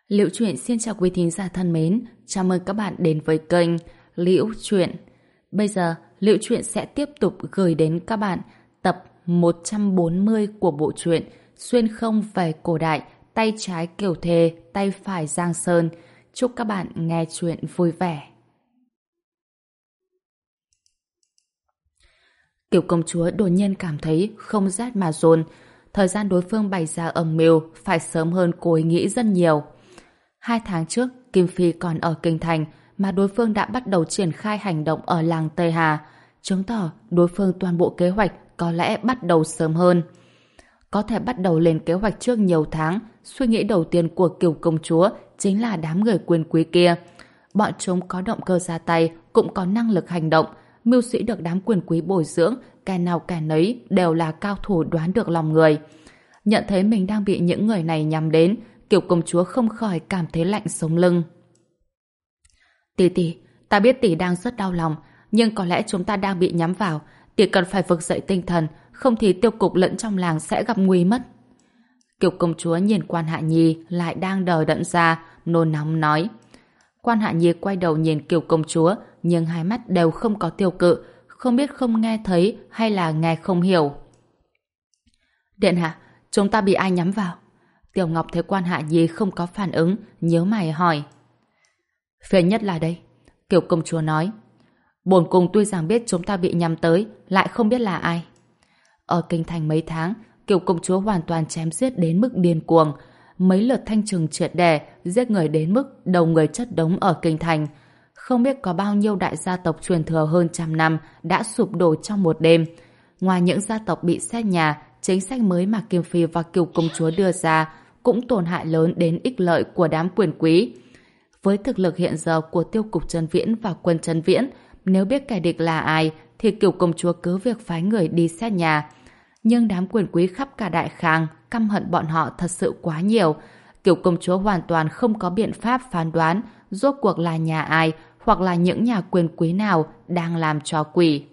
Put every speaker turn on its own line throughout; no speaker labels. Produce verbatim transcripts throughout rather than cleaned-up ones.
Liễu Chuyện xin chào quý thính giả thân mến, chào mừng các bạn đến với kênh Liễu Chuyện. Bây giờ, Liễu Chuyện sẽ tiếp tục gửi đến các bạn tập một trăm bốn mươi của bộ truyện Xuyên không về cổ đại, tay trái Kiều Thề, tay phải Giang Sơn. Chúc các bạn nghe chuyện vui vẻ. Kiều công chúa đột nhiên cảm thấy không rét mà run. Thời gian đối phương bày ra âm mưu phải sớm hơn cô ấy nghĩ rất nhiều. Hai tháng trước, Kim Phi còn ở Kinh Thành mà đối phương đã bắt đầu triển khai hành động ở làng Tây Hà, chứng tỏ đối phương toàn bộ kế hoạch có lẽ bắt đầu sớm hơn. Có thể bắt đầu lên kế hoạch trước nhiều tháng, suy nghĩ đầu tiên của Kiều công chúa chính là đám người quyền quý kia. Bọn chúng có động cơ ra tay, cũng có năng lực hành động, mưu sĩ được đám quyền quý bồi dưỡng, kẻ nào kẻ nấy đều là cao thủ đoán được lòng người. Nhận thấy mình đang bị những người này nhắm đến, Kiều công chúa không khỏi cảm thấy lạnh sống lưng. Tỷ tỷ, ta biết tỷ đang rất đau lòng, nhưng có lẽ chúng ta đang bị nhắm vào. Tỷ cần phải vực dậy tinh thần, không thì tiêu cục lẫn trong làng sẽ gặp nguy mất. Kiều công chúa nhìn Quan Hạ Nhi lại đang đờ đẫn ra, nôn nóng nói. Quan Hạ Nhi quay đầu nhìn Kiều công chúa, nhưng hai mắt đều không có tiêu cự, không biết không nghe thấy hay là nghe không hiểu. Điện hạ, chúng ta bị ai nhắm vào? Tiểu Ngọc thấy Quan Hạ Nhi không có phản ứng, nhíu mày hỏi. Phiền nhất là đây, Kiều công chúa nói. Bổn cung tuy rằng biết chúng ta bị nhắm tới, lại không biết là ai. Ở Kinh Thành mấy tháng, Kiều công chúa hoàn toàn chém giết đến mức điên cuồng. Mấy lượt thanh trừng triệt để, giết người đến mức đầu người chất đống ở Kinh Thành. Không biết có bao nhiêu đại gia tộc truyền thừa hơn trăm năm đã sụp đổ trong một đêm. Ngoài những gia tộc bị xét nhà, chính sách mới mà Kim Phi và Kiều công chúa đưa ra cũng tổn hại lớn đến ích lợi của đám quyền quý. Với thực lực hiện giờ của tiêu cục Trấn Viễn và quân Trấn Viễn, nếu biết kẻ địch là ai, thì Kiều công chúa cứ việc phái người đi xét nhà. Nhưng đám quyền quý khắp cả Đại Khang căm hận bọn họ thật sự quá nhiều. Kiều công chúa hoàn toàn không có biện pháp phán đoán rốt cuộc là nhà ai hoặc là những nhà quyền quý nào đang làm trò quỷ.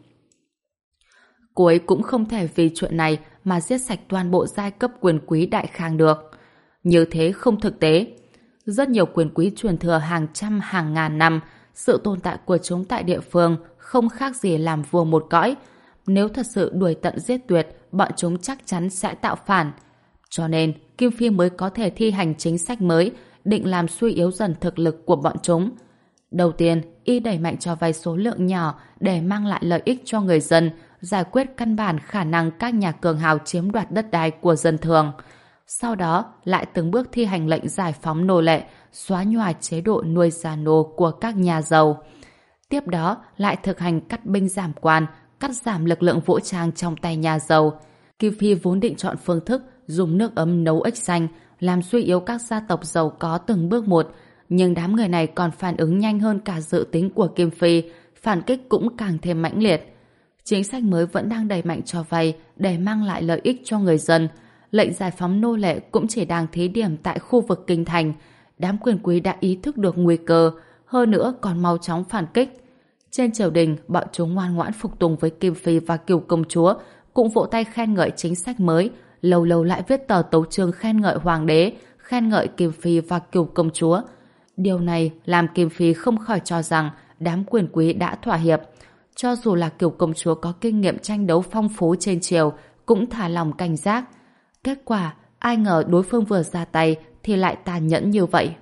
Cô ấy cũng không thể vì chuyện này mà giết sạch toàn bộ giai cấp quyền quý Đại Khang được. Như thế không thực tế. Rất nhiều quyền quý truyền thừa hàng trăm hàng ngàn năm, sự tồn tại của chúng tại địa phương không khác gì làm vua một cõi. Nếu thật sự đuổi tận giết tuyệt, bọn chúng chắc chắn sẽ tạo phản. Cho nên, Kim Phi mới có thể thi hành chính sách mới, định làm suy yếu dần thực lực của bọn chúng. Đầu tiên, y đẩy mạnh cho vay số lượng nhỏ để mang lại lợi ích cho người dân, giải quyết căn bản khả năng các nhà cường hào chiếm đoạt đất đai của dân thường. Sau đó, lại từng bước thi hành lệnh giải phóng nô lệ, xóa nhòa chế độ nuôi già nô của các nhà giàu. Tiếp đó, lại thực hành cắt binh giảm quan, cắt giảm lực lượng vũ trang trong tay nhà giàu. Kim Phi vốn định chọn phương thức dùng nước ấm nấu ếch xanh, làm suy yếu các gia tộc giàu có từng bước một, nhưng đám người này còn phản ứng nhanh hơn cả dự tính của Kim Phi, phản kích cũng càng thêm mãnh liệt. Chính sách mới vẫn đang đẩy mạnh cho vay để mang lại lợi ích cho người dân. Lệnh giải phóng nô lệ cũng chỉ đang thí điểm tại khu vực Kinh Thành. Đám quyền quý đã ý thức được nguy cơ, hơn nữa còn mau chóng phản kích. Trên triều đình, bọn chúng ngoan ngoãn phục tùng với Kim Phi và Kiều công chúa, cũng vỗ tay khen ngợi chính sách mới, lâu lâu lại viết tờ tấu chương khen ngợi hoàng đế, khen ngợi Kim Phi và Kiều công chúa. Điều này làm Kim Phi không khỏi cho rằng đám quyền quý đã thỏa hiệp. Cho dù là Kiều công chúa có kinh nghiệm tranh đấu phong phú trên triều, cũng thả lòng cảnh giác. Kết quả, ai ngờ đối phương vừa ra tay thì lại tàn nhẫn như vậy.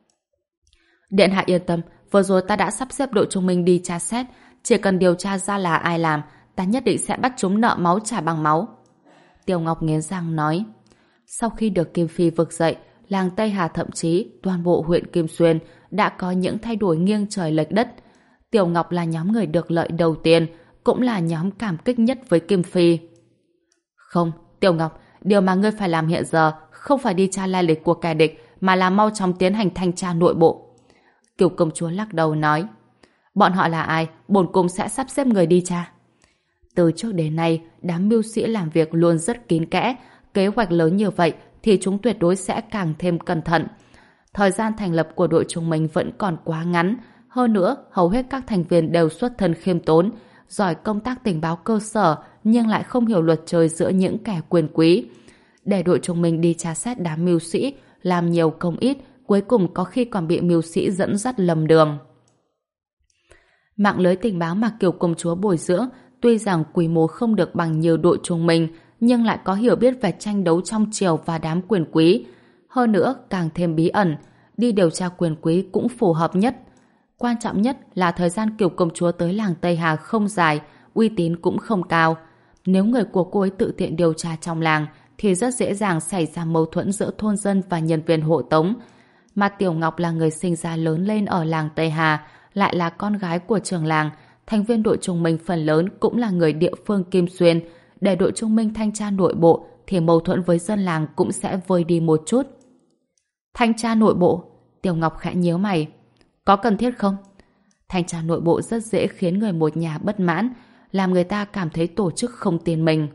Điện hạ yên tâm, vừa rồi ta đã sắp xếp đội trung minh đi tra xét, chỉ cần điều tra ra là ai làm, ta nhất định sẽ bắt chúng nợ máu trả bằng máu. Tiêu Ngọc nghiến răng nói. Sau khi được Kim Phi vực dậy, làng Tây Hà thậm chí toàn bộ huyện Kim Xuyên đã có những thay đổi nghiêng trời lệch đất. Tiểu Ngọc là nhóm người được lợi đầu tiên, cũng là nhóm cảm kích nhất với Kim Phi. Không, Tiểu Ngọc, điều mà ngươi phải làm hiện giờ không phải đi tra lai lịch của kẻ địch, mà là mau chóng tiến hành thanh tra nội bộ. Kiều công chúa lắc đầu nói. Bọn họ là ai, bổn cung sẽ sắp xếp người đi tra. Từ trước đến nay, đám mưu sĩ làm việc luôn rất kín kẽ, kế hoạch lớn như vậy thì chúng tuyệt đối sẽ càng thêm cẩn thận. Thời gian thành lập của đội chúng mình vẫn còn quá ngắn, hơn nữa hầu hết các thành viên đều xuất thân khiêm tốn, giỏi công tác tình báo cơ sở nhưng lại không hiểu luật chơi giữa những kẻ quyền quý. Để đội chúng mình đi tra xét đám mưu sĩ, làm nhiều công ít, cuối cùng có khi còn bị mưu sĩ dẫn dắt lầm đường. Mạng lưới tình báo mà Kiều công chúa bồi dưỡng tuy rằng quy mô không được bằng nhiều đội trung minh, nhưng lại có hiểu biết về tranh đấu trong triều và đám quyền quý. Hơn nữa, càng thêm bí ẩn, đi điều tra quyền quý cũng phù hợp nhất. Quan trọng nhất là thời gian Kiều công chúa tới làng Tây Hà không dài, uy tín cũng không cao. Nếu người của cô ấy tự tiện điều tra trong làng, thì rất dễ dàng xảy ra mâu thuẫn giữa thôn dân và nhân viên hộ tống. Mà Tiểu Ngọc là người sinh ra lớn lên ở làng Tây Hà, lại là con gái của trưởng làng, thành viên đội trung minh phần lớn cũng là người địa phương Kim Xuyên. Để đội trung minh thanh tra nội bộ thì mâu thuẫn với dân làng cũng sẽ vơi đi một chút. Thanh tra nội bộ? Tiểu Ngọc khẽ nhíu mày. Có cần thiết không? Thanh tra nội bộ rất dễ khiến người một nhà bất mãn, làm người ta cảm thấy tổ chức không tin mình.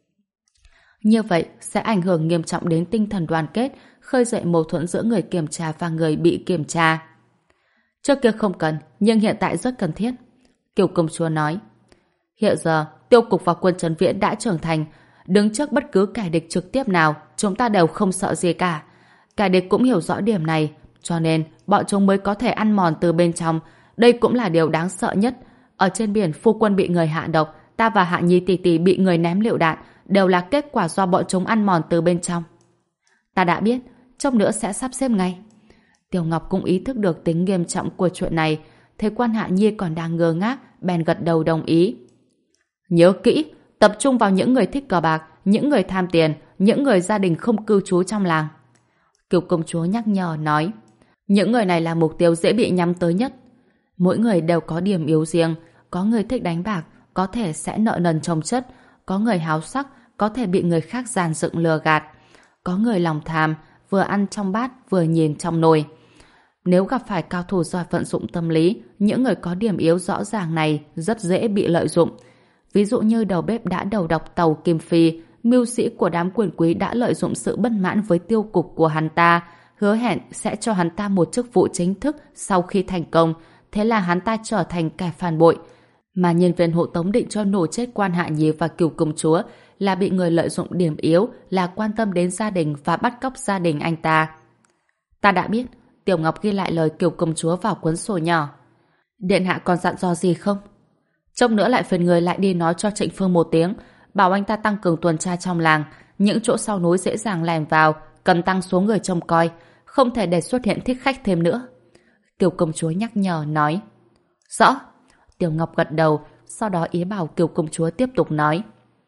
Như vậy sẽ ảnh hưởng nghiêm trọng đến tinh thần đoàn kết, khơi dậy mâu thuẫn giữa người kiểm tra và người bị kiểm tra. Trước kia không cần, nhưng hiện tại rất cần thiết. Kiều công chúa nói. Hiện giờ, Tiêu cục và quân Trấn Viễn đã trưởng thành, đứng trước bất cứ kẻ địch trực tiếp nào, chúng ta đều không sợ gì cả. Kẻ địch cũng hiểu rõ điểm này, cho nên bọn chúng mới có thể ăn mòn từ bên trong. Đây cũng là điều đáng sợ nhất. Ở trên biển, phu quân bị người hạ độc, ta và Hạ Nhi tỷ tỷ bị người ném lựu đạn, đều là kết quả do bọn chúng ăn mòn từ bên trong. Ta đã biết, chốc nữa sẽ sắp xếp ngay. Tiểu Ngọc cũng ý thức được tính nghiêm trọng của chuyện này, thấy quan Hạ Nhi còn đang ngơ ngác, bèn gật đầu đồng ý. Nhớ kỹ, tập trung vào những người thích cờ bạc, những người tham tiền, những người gia đình không cư trú trong làng. Kiều công chúa nhắc nhở nói, những người này là mục tiêu dễ bị nhắm tới nhất. Mỗi người đều có điểm yếu riêng, có người thích đánh bạc, có thể sẽ nợ nần chồng chất, có người háo sắc, có thể bị người khác dàn dựng lừa gạt, có người lòng tham, vừa ăn trong bát vừa nhìn trong nồi. Nếu gặp phải cao thủ giỏi vận dụng tâm lý, những người có điểm yếu rõ ràng này rất dễ bị lợi dụng. Ví dụ như đầu bếp đã đầu độc Tàu Kim Phi, mưu sĩ của đám quyền quý đã lợi dụng sự bất mãn với tiêu cục của hắn ta, hứa hẹn sẽ cho hắn ta một chức vụ chính thức sau khi thành công, thế là hắn ta trở thành kẻ phản bội. Mà nhân viên hộ tống định cho nổ chết quan Hạ Nhi và Kiều công chúa là bị người lợi dụng điểm yếu, là quan tâm đến gia đình và bắt cóc gia đình anh ta. Ta đã biết. Tiểu Ngọc ghi lại lời Kiều công chúa vào cuốn sổ nhỏ. Điện hạ còn dặn dò gì không? Chốc nữa lại phiền người lại đi nói cho Trịnh Phương một tiếng, bảo anh ta tăng cường tuần tra trong làng, những chỗ sau núi dễ dàng lèn vào, cần tăng số người trông coi, không thể để xuất hiện thích khách thêm nữa. Kiều công chúa nhắc nhở nói. Rõ. Tiểu Ngọc gật đầu, sau đó ý bảo Kiều công chúa tiếp tục nói.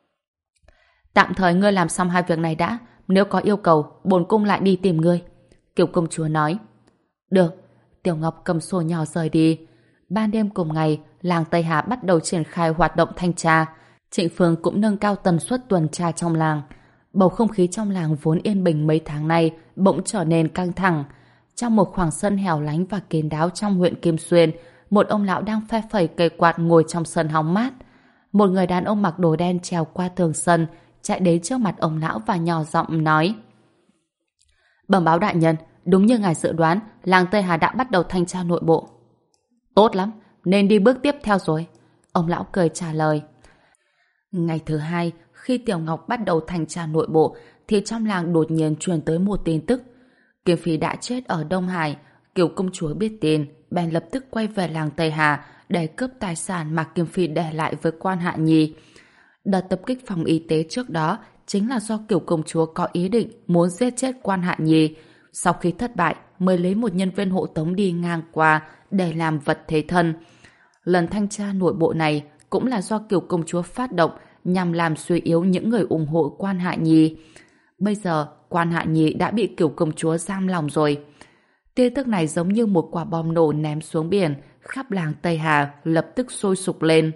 Tạm thời ngươi làm xong hai việc này đã, nếu có yêu cầu, bổn cung lại đi tìm ngươi. Kiều công chúa nói. Được. Tiểu Ngọc cầm sổ nhỏ rời đi. Ban đêm cùng ngày, làng Tây Hà bắt đầu triển khai hoạt động thanh tra. Trịnh Phương cũng nâng cao tần suất tuần tra trong làng. Bầu không khí trong làng vốn yên bình mấy tháng nay bỗng trở nên căng thẳng. Trong một khoảng sân hẻo lánh và kín đáo trong huyện Kim Xuyên, một ông lão đang phe phẩy cây quạt ngồi trong sân hóng mát. Một người đàn ông mặc đồ đen trèo qua tường sân, chạy đến trước mặt ông lão và nhỏ giọng nói. Bẩm báo đại nhân, đúng như ngài dự đoán, làng Tây Hà đã bắt đầu thanh tra nội bộ. Tốt lắm, nên đi bước tiếp theo rồi. Ông lão cười trả lời. Ngày thứ hai, khi Tiểu Ngọc bắt đầu thanh tra nội bộ, thì trong làng đột nhiên truyền tới một tin tức. Kim Phi đã chết ở Đông Hải. Kiều công chúa biết tin, bèn lập tức quay về làng Tây Hà để cướp tài sản mà Kim Phi để lại với quan Hạ Nhi. Đợt tập kích phòng y tế trước đó chính là do Kiều công chúa có ý định muốn giết chết quan Hạ Nhi. Sau khi thất bại, mới lấy một nhân viên hộ tống đi ngang qua để làm vật thế thân. Lần thanh tra nội bộ này cũng là do Kiều công chúa phát động nhằm làm suy yếu những người ủng hộ quan Hạ Nhi. Bây giờ, quan Hạ Nhi đã bị Kiều công chúa giam lòng rồi. Tin tức này giống như một quả bom nổ ném xuống biển, khắp làng Tây Hà lập tức sôi sục lên.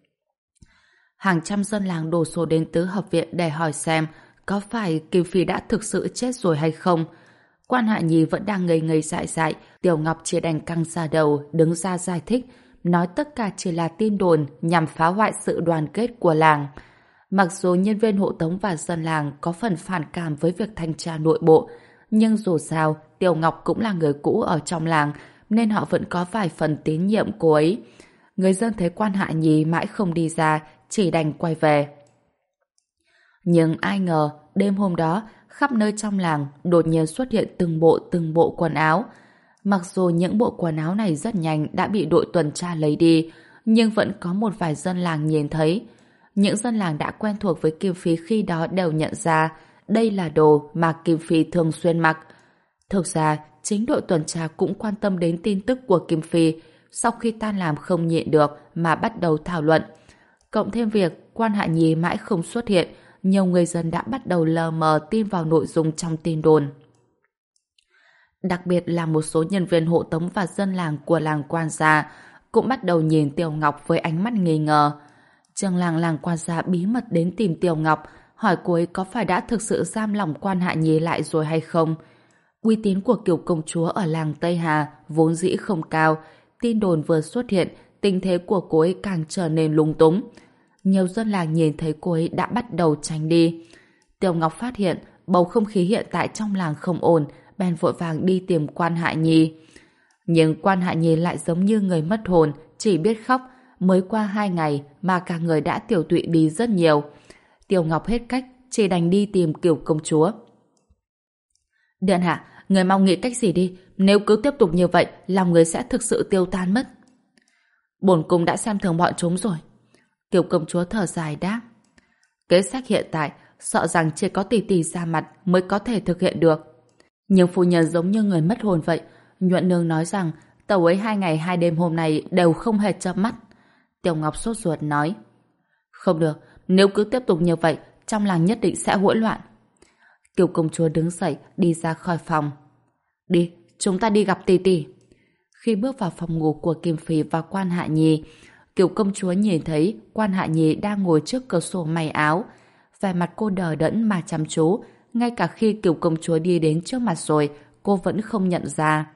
Hàng trăm dân làng đổ xô đến tứ hợp viện để hỏi xem có phải Kim Phi đã thực sự chết rồi hay không. Quan Hạ Nhi vẫn đang ngây ngây dại dại, Tiểu Ngọc chỉ đành căng ra đầu, đứng ra giải thích, nói tất cả chỉ là tin đồn nhằm phá hoại sự đoàn kết của làng. Mặc dù nhân viên hộ tống và dân làng có phần phản cảm với việc thanh tra nội bộ, nhưng dù sao, Tiểu Ngọc cũng là người cũ ở trong làng, nên họ vẫn có vài phần tín nhiệm cô ấy. Người dân thấy quan Hạ Nhi mãi không đi ra, chỉ đành quay về. Nhưng ai ngờ, đêm hôm đó, khắp nơi trong làng đột nhiên xuất hiện từng bộ từng bộ quần áo. Mặc dù những bộ quần áo này rất nhanh đã bị đội tuần tra lấy đi, nhưng vẫn có một vài dân làng nhìn thấy. Những dân làng đã quen thuộc với Kim Phi khi đó đều nhận ra đây là đồ mà Kim Phi thường xuyên mặc. Thực ra, chính đội tuần tra cũng quan tâm đến tin tức của Kim Phi, sau khi tan làm không nhịn được mà bắt đầu thảo luận. Cộng thêm việc Quan Hạ Nhi mãi không xuất hiện, nhiều người dân đã bắt đầu lờ mờ tin vào nội dung trong tin đồn. Đặc biệt là một số nhân viên hộ tống và dân làng của làng Quan Gia cũng bắt đầu nhìn Tiểu Ngọc với ánh mắt nghi ngờ. Trường làng làng Quan Gia bí mật đến tìm Tiểu Ngọc, hỏi cô ấy có phải đã thực sự giam lỏng Quan Hạ Nhi lại rồi hay không. Uy tín của Kiều công chúa ở làng Tây Hà vốn dĩ không cao, tin đồn vừa xuất hiện, tình thế của cô ấy càng trở nên lung túng. Nhiều dân làng nhìn thấy cô ấy đã bắt đầu tránh đi. Tiểu Ngọc phát hiện bầu không khí hiện tại trong làng không ổn, bèn vội vàng đi tìm Quan Hạ Nhi. Nhưng Quan Hạ Nhi lại giống như người mất hồn, chỉ biết khóc, mới qua hai ngày mà cả người đã tiểu tụy đi rất nhiều. Tiểu Ngọc hết cách, chỉ đành đi tìm Kiều công chúa. Điện hạ, người mau nghĩ cách gì đi, nếu cứ tiếp tục như vậy, lòng người sẽ thực sự tiêu tan mất. Bổn cung đã xem thường bọn chúng rồi. Kiều công chúa thở dài đáp. Kế sách hiện tại, sợ rằng chỉ có tỷ tỷ ra mặt mới có thể thực hiện được. Nhưng phu nhân giống như người mất hồn vậy. Nhuận nương nói rằng tàu ấy hai ngày hai đêm hôm nay đều không hề chớp mắt. Tiểu Ngọc sốt ruột nói. Không được, nếu cứ tiếp tục như vậy, trong làng nhất định sẽ hỗn loạn. Kiều công chúa đứng dậy, đi ra khỏi phòng. Đi, chúng ta đi gặp tỷ tỷ. Khi bước vào phòng ngủ của Kim Phi và Quan Hạ Nhi, Kiều công chúa nhìn thấy Quan Hạ Nhi đang ngồi trước cửa sổ may áo. Vẻ mặt cô đờ đẫn mà chăm chú, ngay cả khi Kiều công chúa đi đến trước mặt rồi, cô vẫn không nhận ra.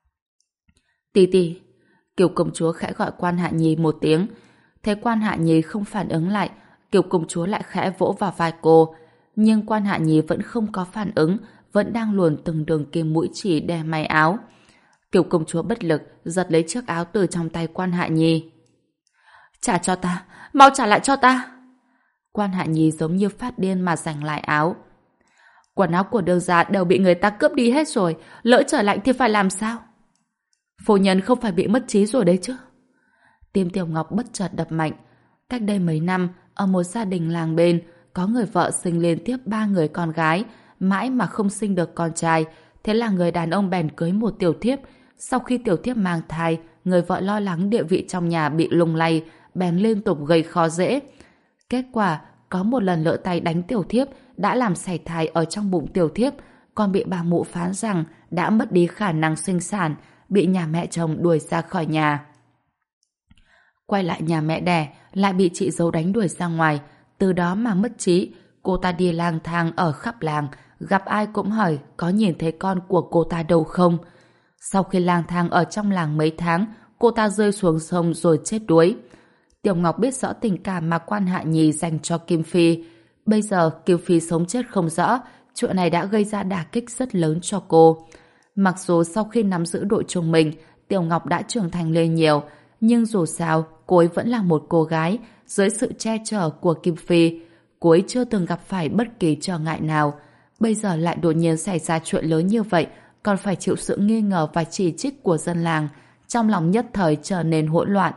Tỷ tỷ. Kiều công chúa khẽ gọi Quan Hạ Nhi một tiếng. Thấy Quan Hạ Nhi không phản ứng lại, Kiều công chúa lại khẽ vỗ vào vai cô. Nhưng Quan Hạ Nhi vẫn không có phản ứng, vẫn đang luồn từng đường kim mũi chỉ đè may áo. Kiều công chúa bất lực giật lấy chiếc áo từ trong tay Quan Hạ Nhi. Trả cho ta, mau trả lại cho ta. Quan Hạ Nhi giống như phát điên mà giành lại áo. Quần áo của Đường gia đều bị người ta cướp đi hết rồi, lỡ trở lạnh thì phải làm sao? Phu nhân không phải bị mất trí rồi đấy chứ? Tim Tiểu Ngọc bất chợt đập mạnh. Cách đây mấy năm, ở một gia đình làng bên, có người vợ sinh liên tiếp ba người con gái, mãi mà không sinh được con trai. Thế là người đàn ông bèn cưới một tiểu thiếp. Sau khi tiểu thiếp mang thai, người vợ lo lắng địa vị trong nhà bị lung lay, bèn liên tục gây khó dễ. Kết quả, có một lần lỡ tay đánh tiểu thiếp đã làm sảy thai ở trong bụng tiểu thiếp, còn bị bà mụ phán rằng đã mất đi khả năng sinh sản, bị nhà mẹ chồng đuổi ra khỏi nhà. Quay lại nhà mẹ đẻ, lại bị chị dâu đánh đuổi ra ngoài, từ đó mà mất trí. Cô ta đi lang thang ở khắp làng, gặp ai cũng hỏi có nhìn thấy con của cô ta đâu không. Sau khi lang thang ở trong làng mấy tháng, cô ta rơi xuống sông rồi chết đuối. Tiểu Ngọc biết rõ tình cảm mà Quan Hạ Nhi dành cho Kim Phi. Bây giờ Kim Phi sống chết không rõ, chuyện này đã gây ra đả kích rất lớn cho cô. Mặc dù sau khi nắm giữ đội trung mình, Tiểu Ngọc đã trưởng thành lên nhiều, nhưng dù sao, cô ấy vẫn là một cô gái, dưới sự che chở của Kim Phi. Cô ấy chưa từng gặp phải bất kỳ trở ngại nào. Bây giờ lại đột nhiên xảy ra chuyện lớn như vậy, còn phải chịu sự nghi ngờ và chỉ trích của dân làng. Trong lòng nhất thời trở nên hỗn loạn.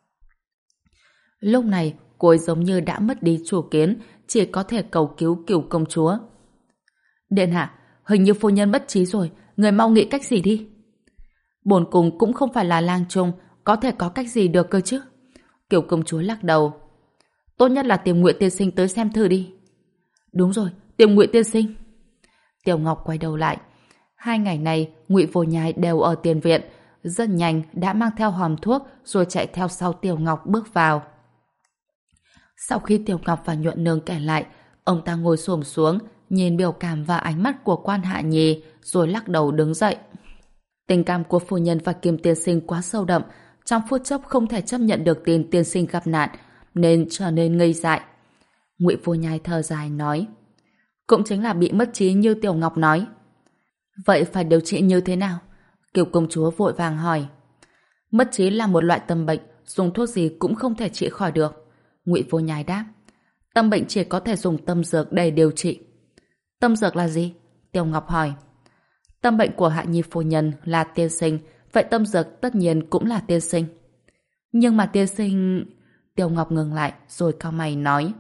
Lúc này, cô ấy giống như đã mất đi chủ kiến, chỉ có thể cầu cứu Kiều công chúa. Điện hạ, hình như phu nhân mất trí rồi, người mau nghĩ cách gì đi. Bổn cung cũng không phải là lang trung, có thể có cách gì được cơ chứ? Kiều công chúa lắc đầu. Tốt nhất là tìm Ngụy tiên sinh tới xem thử đi. Đúng rồi, tìm Ngụy tiên sinh. Tiểu Ngọc quay đầu lại. Hai ngày này, Ngụy Vô Nhai đều ở tiền viện, rất nhanh đã mang theo hòm thuốc rồi chạy theo sau Tiểu Ngọc bước vào. Sau khi Tiểu Ngọc và Nhuận Nương kể lại, ông ta ngồi xổm xuống, nhìn biểu cảm và ánh mắt của Quan Hạ Nhi, rồi lắc đầu đứng dậy. Tình cảm của phu nhân và Kim tiên sinh quá sâu đậm, trong phút chốc không thể chấp nhận được tin tiên sinh gặp nạn, nên trở nên ngây dại. Ngụy Vô Nhai thở dài nói, cũng chính là bị mất trí như Tiểu Ngọc nói. Vậy phải điều trị như thế nào? Kiều công chúa vội vàng hỏi. Mất trí là một loại tâm bệnh, dùng thuốc gì cũng không thể trị khỏi được. Ngụy Vô Nhai đáp, tâm bệnh chỉ có thể dùng tâm dược để điều trị. Tâm dược là gì? Tiêu Ngọc hỏi. Tâm bệnh của Hạ Nhi phu nhân là tiên sinh, vậy tâm dược tất nhiên cũng là tiên sinh. Nhưng mà tiên sinh... Tiêu Ngọc ngừng lại rồi cau mày nói.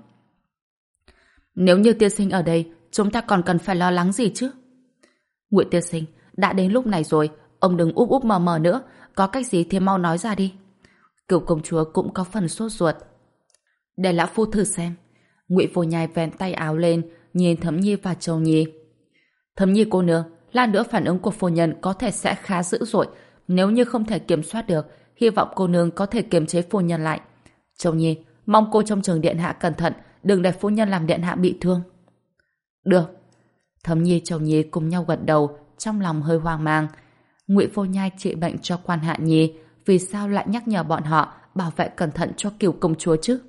Nếu như tiên sinh ở đây, chúng ta còn cần phải lo lắng gì chứ? Ngụy tiên sinh, đã đến lúc này rồi, ông đừng úp úp mờ mờ nữa, có cách gì thì mau nói ra đi. Cửu công chúa cũng có phần sốt ruột. Để lão phu thử xem. Ngụy Vô Nhai vén tay áo lên, nhìn Thẩm Nhi và Châu Nhi. Thẩm Nhi cô nương, lát nữa phản ứng của phu nhân có thể sẽ khá dữ dội, nếu như không thể kiểm soát được, hy vọng cô nương có thể kiềm chế phu nhân lại. Châu Nhi, mong cô trong trường điện hạ cẩn thận, đừng để phu nhân làm điện hạ bị thương. Được. Thẩm Nhi, Châu Nhi cùng nhau gật đầu, trong lòng hơi hoang mang. Ngụy Vô Nhai trị bệnh cho Quan Hạ Nhi, vì sao lại nhắc nhở bọn họ bảo vệ cẩn thận cho Cửu công chúa chứ?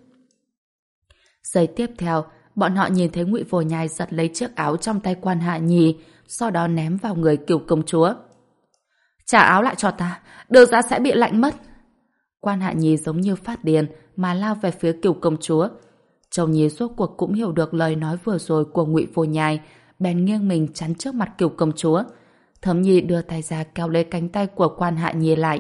Giây tiếp theo, bọn họ nhìn thấy Ngụy Vô Nhai giật lấy chiếc áo trong tay Quan Hạ Nhi, sau đó ném vào người Cửu công chúa. Trả áo lại cho ta, đưa ra sẽ bị lạnh mất. Quan Hạ Nhi giống như phát điên mà lao về phía Cửu công chúa. Châu Nhi rốt cuộc cũng hiểu được lời nói vừa rồi của Ngụy Vô Nhai, bèn nghiêng mình chắn trước mặt Cửu công chúa. Thẩm Nhi đưa tay ra kéo lấy cánh tay của Quan Hạ Nhi lại.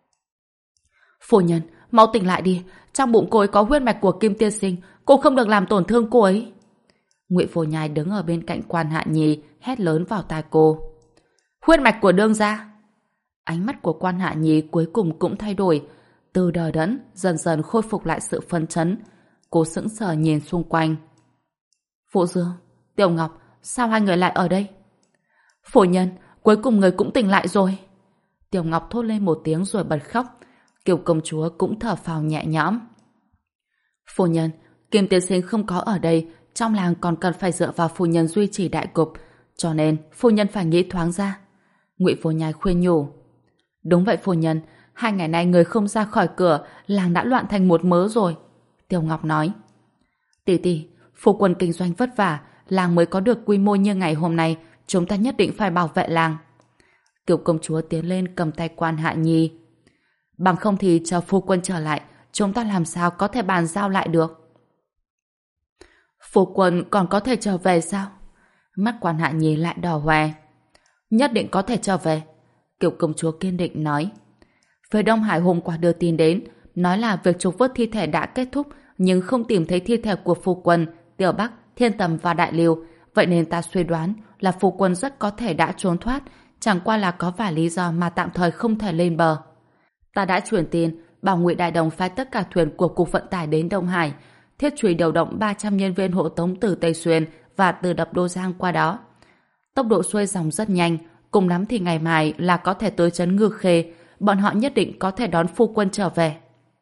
Phu nhân, mau tỉnh lại đi, trong bụng cô ấy có huyết mạch của Kim tiên sinh, cô không được làm tổn thương cô ấy. Ngụy Vô Nhai đứng ở bên cạnh Quan Hạ Nhi, hét lớn vào tai cô. Huyết mạch của đương gia. Ánh mắt của Quan Hạ Nhi cuối cùng cũng thay đổi, từ đờ đẫn dần dần khôi phục lại sự phấn chấn. Cô sững sờ nhìn xung quanh. Phụ Dương, Tiểu Ngọc, sao hai người lại ở đây? Phu nhân, cuối cùng người cũng tỉnh lại rồi. Tiểu Ngọc thốt lên một tiếng rồi bật khóc. Kiều công chúa cũng thở phào nhẹ nhõm. Phu nhân, Kim tiên sinh không có ở đây, trong làng còn cần phải dựa vào phu nhân duy trì đại cục, cho nên phu nhân phải nghĩ thoáng ra. Ngụy Vô Nhai khuyên nhủ. Đúng vậy phu nhân, hai ngày nay người không ra khỏi cửa, làng đã loạn thành một mớ rồi. Tiểu Ngọc nói. Tỷ tỷ, phu quân kinh doanh vất vả, làng mới có được quy mô như ngày hôm nay, chúng ta nhất định phải bảo vệ làng. Kiều công chúa tiến lên cầm tay Quan Hạ Nhi. Bằng không thì chờ phu quân trở lại, chúng ta làm sao có thể bàn giao lại được? Phu quân còn có thể trở về sao? Mắt Quan Hạ Nhi lại đỏ hoe. Nhất định có thể trở về. Kiều công chúa kiên định nói. Phía Đông Hải hôm qua đưa tin đến, nói là việc trục vớt thi thể đã kết thúc, nhưng không tìm thấy thi thể của phu quân, Tiểu Bắc, Thiên Tầm và Đại Liêu. Vậy nên ta suy đoán là phu quân rất có thể đã trốn thoát, chẳng qua là có vài lý do mà tạm thời không thể lên bờ. Ta đã truyền tin, bảo Ngụy Đại Đồng phái tất cả thuyền của cục vận tải đến Đông Hải, Thiết Trùy điều động ba trăm nhân viên hộ tống từ Tây Xuyên và từ đập Đô Giang qua đó. Tốc độ xuôi dòng rất nhanh, cùng lắm thì ngày mai là có thể tới trấn Ngư Khê, bọn họ nhất định có thể đón phu quân trở về.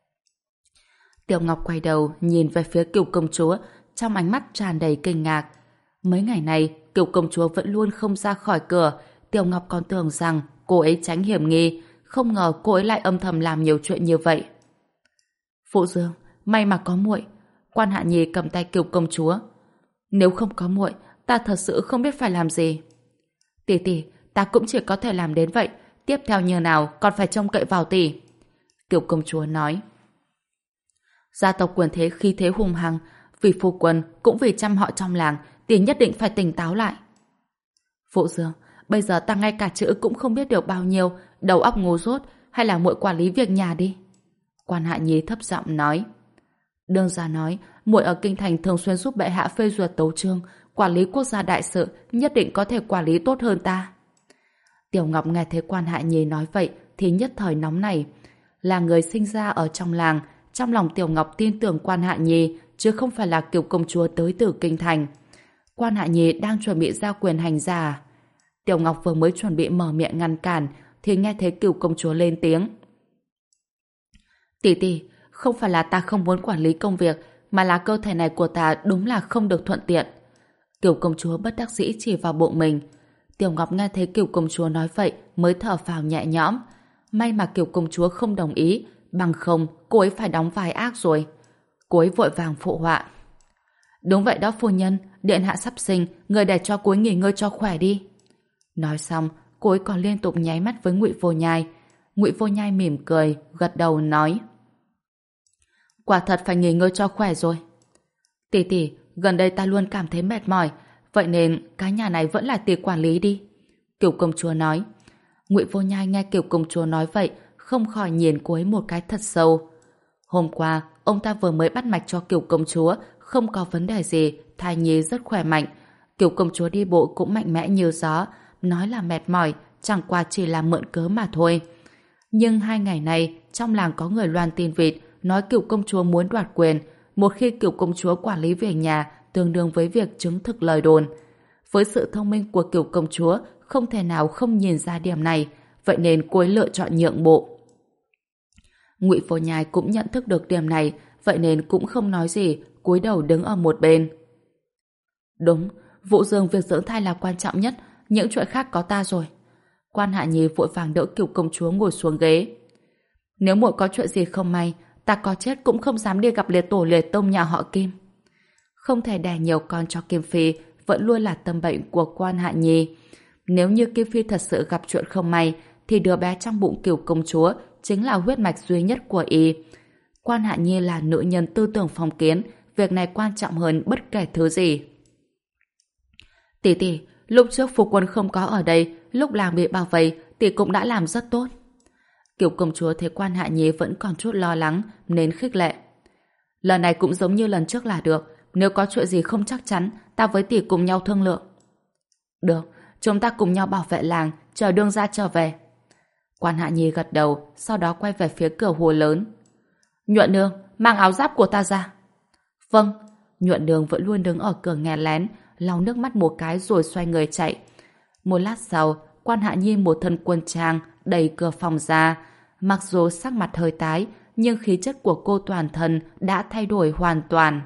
Tiểu Ngọc quay đầu nhìn về phía Kiều công chúa, trong ánh mắt tràn đầy kinh ngạc. Mấy ngày nay, Kiều công chúa vẫn luôn không ra khỏi cửa, Tiểu Ngọc còn tưởng rằng cô ấy tránh hiểm nghi, không ngờ cô ấy lại âm thầm làm nhiều chuyện như vậy. Phụ Dương, may mà có muội. Quan Hạ Nhi cầm tay Kiều công chúa. Nếu không có muội, ta thật sự không biết phải làm gì. Tỷ tỷ, ta cũng chỉ có thể làm đến vậy, tiếp theo như nào còn phải trông cậy vào tỷ. Kiều công chúa nói. Gia tộc quyền thế khí thế hùng hăng, vì phu quân cũng vì trăm họ trong làng, tỷ nhất định phải tỉnh táo lại. Phụ Dương, bây giờ ta ngay cả chữ cũng không biết được bao nhiêu, đầu óc ngu dốt, hay là muội quản lý việc nhà đi. Quan Hạ Nhi thấp giọng nói. Đương gia nói, muội ở kinh thành thường xuyên giúp bệ hạ phê duyệt tấu chương, quản lý quốc gia đại sự, nhất định có thể quản lý tốt hơn ta. Tiểu Ngọc nghe thấy Quan Hạ Nhi nói vậy thì nhất thời nóng này. Là người sinh ra ở trong làng, trong lòng Tiểu Ngọc tin tưởng Quan Hạ Nhi, chứ không phải là Kiều công chúa tới từ kinh thành. Quan Hạ Nhi đang chuẩn bị giao quyền hành giả. Tiểu Ngọc vừa mới chuẩn bị mở miệng ngăn cản thì nghe thấy Kiều công chúa lên tiếng. Tỷ tỷ, không phải là ta không muốn quản lý công việc, mà là cơ thể này của ta đúng là không được thuận tiện. Kiều công chúa bất đắc dĩ chỉ vào bụng mình. Tiểu Ngọc nghe thấy Kiều công chúa nói vậy mới thở phào nhẹ nhõm. May mà Kiều công chúa không đồng ý, bằng không cô ấy phải đóng vai ác rồi. Cô ấy vội vàng phụ họa. Đúng vậy đó phu nhân, điện hạ sắp sinh, người để cho cô ấy nghỉ ngơi cho khỏe đi. Nói xong, cô ấy còn liên tục nháy mắt với Ngụy Vô Nhai. Ngụy Vô Nhai mỉm cười, gật đầu nói. Quả thật phải nghỉ ngơi cho khỏe rồi. Tỷ tỷ, gần đây ta luôn cảm thấy mệt mỏi, vậy nên cái nhà này vẫn là tỷ quản lý đi. Kiều công chúa nói. Ngụy Vô Nhai nghe Kiều công chúa nói vậy, không khỏi nhìn cô ấy một cái thật sâu. Hôm qua, ông ta vừa mới bắt mạch cho Kiều công chúa, không có vấn đề gì, thai nhi rất khỏe mạnh. Kiều công chúa đi bộ cũng mạnh mẽ như gió, nói là mệt mỏi, chẳng qua chỉ là mượn cớ mà thôi. Nhưng hai ngày này, trong làng có người loan tin vịt, nói Kiều công chúa muốn đoạt quyền. Một khi Kiều công chúa quản lý về nhà, tương đương với việc chứng thực lời đồn. Với sự thông minh của Kiều công chúa, không thể nào không nhìn ra điểm này, vậy nên cô ấy lựa chọn nhượng bộ. Ngụy Vô Nhai cũng nhận thức được điểm này, vậy nên cũng không nói gì, cúi đầu đứng ở một bên. Đúng, vụ Dương việc dưỡng thai là quan trọng nhất, những chuyện khác có ta rồi. Quan Hạ Nhi vội vàng đỡ Kiều công chúa ngồi xuống ghế. Nếu muội có chuyện gì không may, ta có chết cũng không dám đi gặp liệt tổ liệt tông nhà họ Kim. Không thể đẻ nhiều con cho Kim Phi vẫn luôn là tâm bệnh của Quan Hạ Nhi. Nếu như Kim Phi thật sự gặp chuyện không may, thì đứa bé trong bụng Kiều công chúa chính là huyết mạch duy nhất của y. Quan Hạ Nhi là nữ nhân tư tưởng phong kiến, việc này quan trọng hơn bất kể thứ gì. Tỷ tỷ, lúc trước phu quân không có ở đây, lúc làng bị bao vây, tỷ cũng đã làm rất tốt. Kiều công chúa thấy Quan Hạ Nhi vẫn còn chút lo lắng, nên khích lệ. Lần này cũng giống như lần trước là được, nếu có chuyện gì không chắc chắn, ta với tỷ cùng nhau thương lượng. Được, chúng ta cùng nhau bảo vệ làng, chờ đương gia trở về. Quan Hạ Nhi gật đầu, sau đó quay về phía cửa hồ lớn. Nhuận nương, mang áo giáp của ta ra. Vâng. Nhuận nương vẫn luôn đứng ở cửa nghe lén, lau nước mắt một cái rồi xoay người chạy. Một lát sau, Quan Hạ Nhi một thân quân trang đẩy cửa phòng ra. Mặc dù sắc mặt hơi tái, nhưng khí chất của cô toàn thân đã thay đổi hoàn toàn.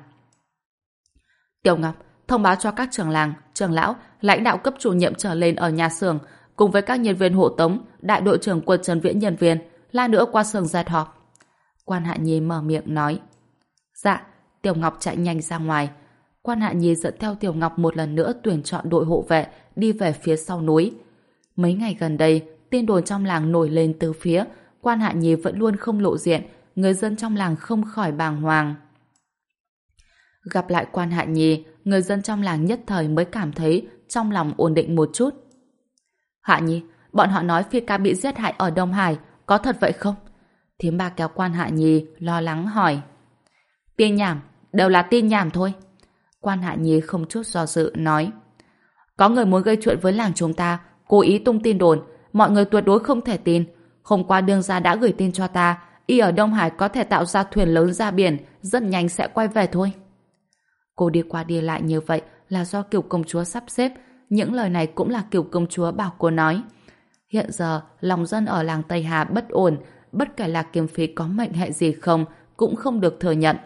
Tiểu Ngọc, thông báo cho các trưởng làng, trưởng lão, lãnh đạo cấp chủ nhiệm trở lên ở nhà xưởng, cùng với các nhân viên hộ tống, đại đội trưởng quân Trần Viễn nhân viên, la nữa qua xưởng dệt họp. Quan Hạ Nhi mở miệng nói. Dạ. Tiểu Ngọc chạy nhanh ra ngoài. Quan Hạ Nhi dẫn theo Tiểu Ngọc một lần nữa tuyển chọn đội hộ vệ, đi về phía sau núi. Mấy ngày gần đây, tin đồn trong làng nổi lên từ phía, Quan Hạ Nhi vẫn luôn không lộ diện, người dân trong làng không khỏi bàng hoàng. Gặp lại Quan Hạ Nhi, người dân trong làng nhất thời mới cảm thấy trong lòng ổn định một chút. Hạ Nhi, bọn họ nói Phi ca bị giết hại ở Đông Hải, có thật vậy không? Thím ba kéo Quan Hạ Nhi lo lắng hỏi. Tin nhảm, đều là tin nhảm thôi. Quan Hạ Nhi không chút do dự nói. Có người muốn gây chuyện với làng chúng ta, cố ý tung tin đồn, mọi người tuyệt đối không thể tin. Hôm qua đương gia đã gửi tin cho ta, y ở Đông Hải có thể tạo ra thuyền lớn ra biển, rất nhanh sẽ quay về thôi. Cô đi qua đi lại như vậy là do Kiều công chúa sắp xếp, những lời này cũng là Kiều công chúa bảo cô nói. Hiện giờ, lòng dân ở làng Tây Hà bất ổn, bất kể là Kiếm Phi có mệnh hệ gì không, cũng không được thừa nhận.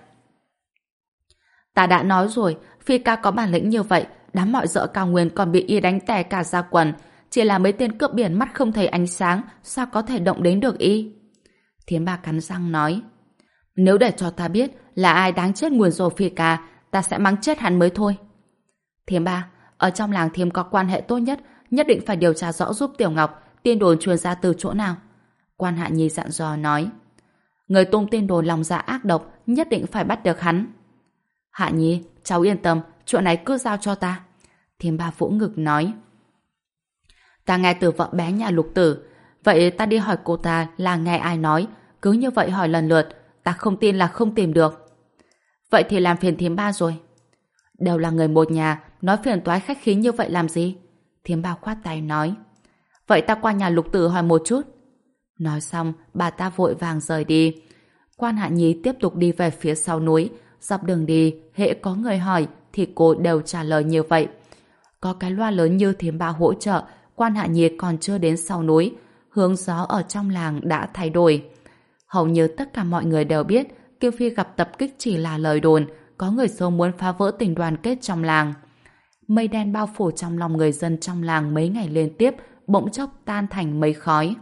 Ta đã nói rồi, Phi ca có bản lĩnh như vậy, đám mọi dợ cao nguyên còn bị y đánh tè cả ra quần. Chỉ là mấy tên cướp biển mắt không thấy ánh sáng, sao có thể động đến được y? Thiến ba cắn răng nói. Nếu để cho ta biết là ai đáng chết nguyền rủa Phi ca, ta sẽ mắng chết hắn mới thôi. Thiến ba, ở trong làng Thiêm có quan hệ tốt nhất, nhất định phải điều tra rõ giúp Tiểu Ngọc, tin đồn truyền ra từ chỗ nào. Quan Hạ Nhi dặn dò nói. Người tung tin đồn lòng dạ ác độc, nhất định phải bắt được hắn. Hạ Nhi, cháu yên tâm, chuyện này cứ giao cho ta. Thiêm ba vỗ ngực nói. Ta nghe từ vợ bé nhà Lục Tử, vậy ta đi hỏi cô ta là nghe ai nói, cứ như vậy hỏi lần lượt, ta không tin là không tìm được. Vậy thì làm phiền Thiêm ba rồi. Đều là người một nhà, nói phiền toái khách khí như vậy làm gì? Thiêm ba khoát tay nói. Vậy ta qua nhà Lục Tử hỏi một chút. Nói xong, bà ta vội vàng rời đi. Quan Hạ Nhi tiếp tục đi về phía sau núi. Dọc đường đi, hễ có người hỏi thì cô đều trả lời như vậy. Có cái loa lớn như Thiếm ba hỗ trợ, Quan Hạ Nhi còn chưa đến sau núi. Hướng gió ở trong làng đã thay đổi. Hầu như tất cả mọi người đều biết Kiều Phi gặp tập kích chỉ là lời đồn, có người xấu muốn phá vỡ tình đoàn kết trong làng. Mây đen bao phủ trong lòng người dân trong làng mấy ngày liên tiếp, bỗng chốc tan thành mây khói.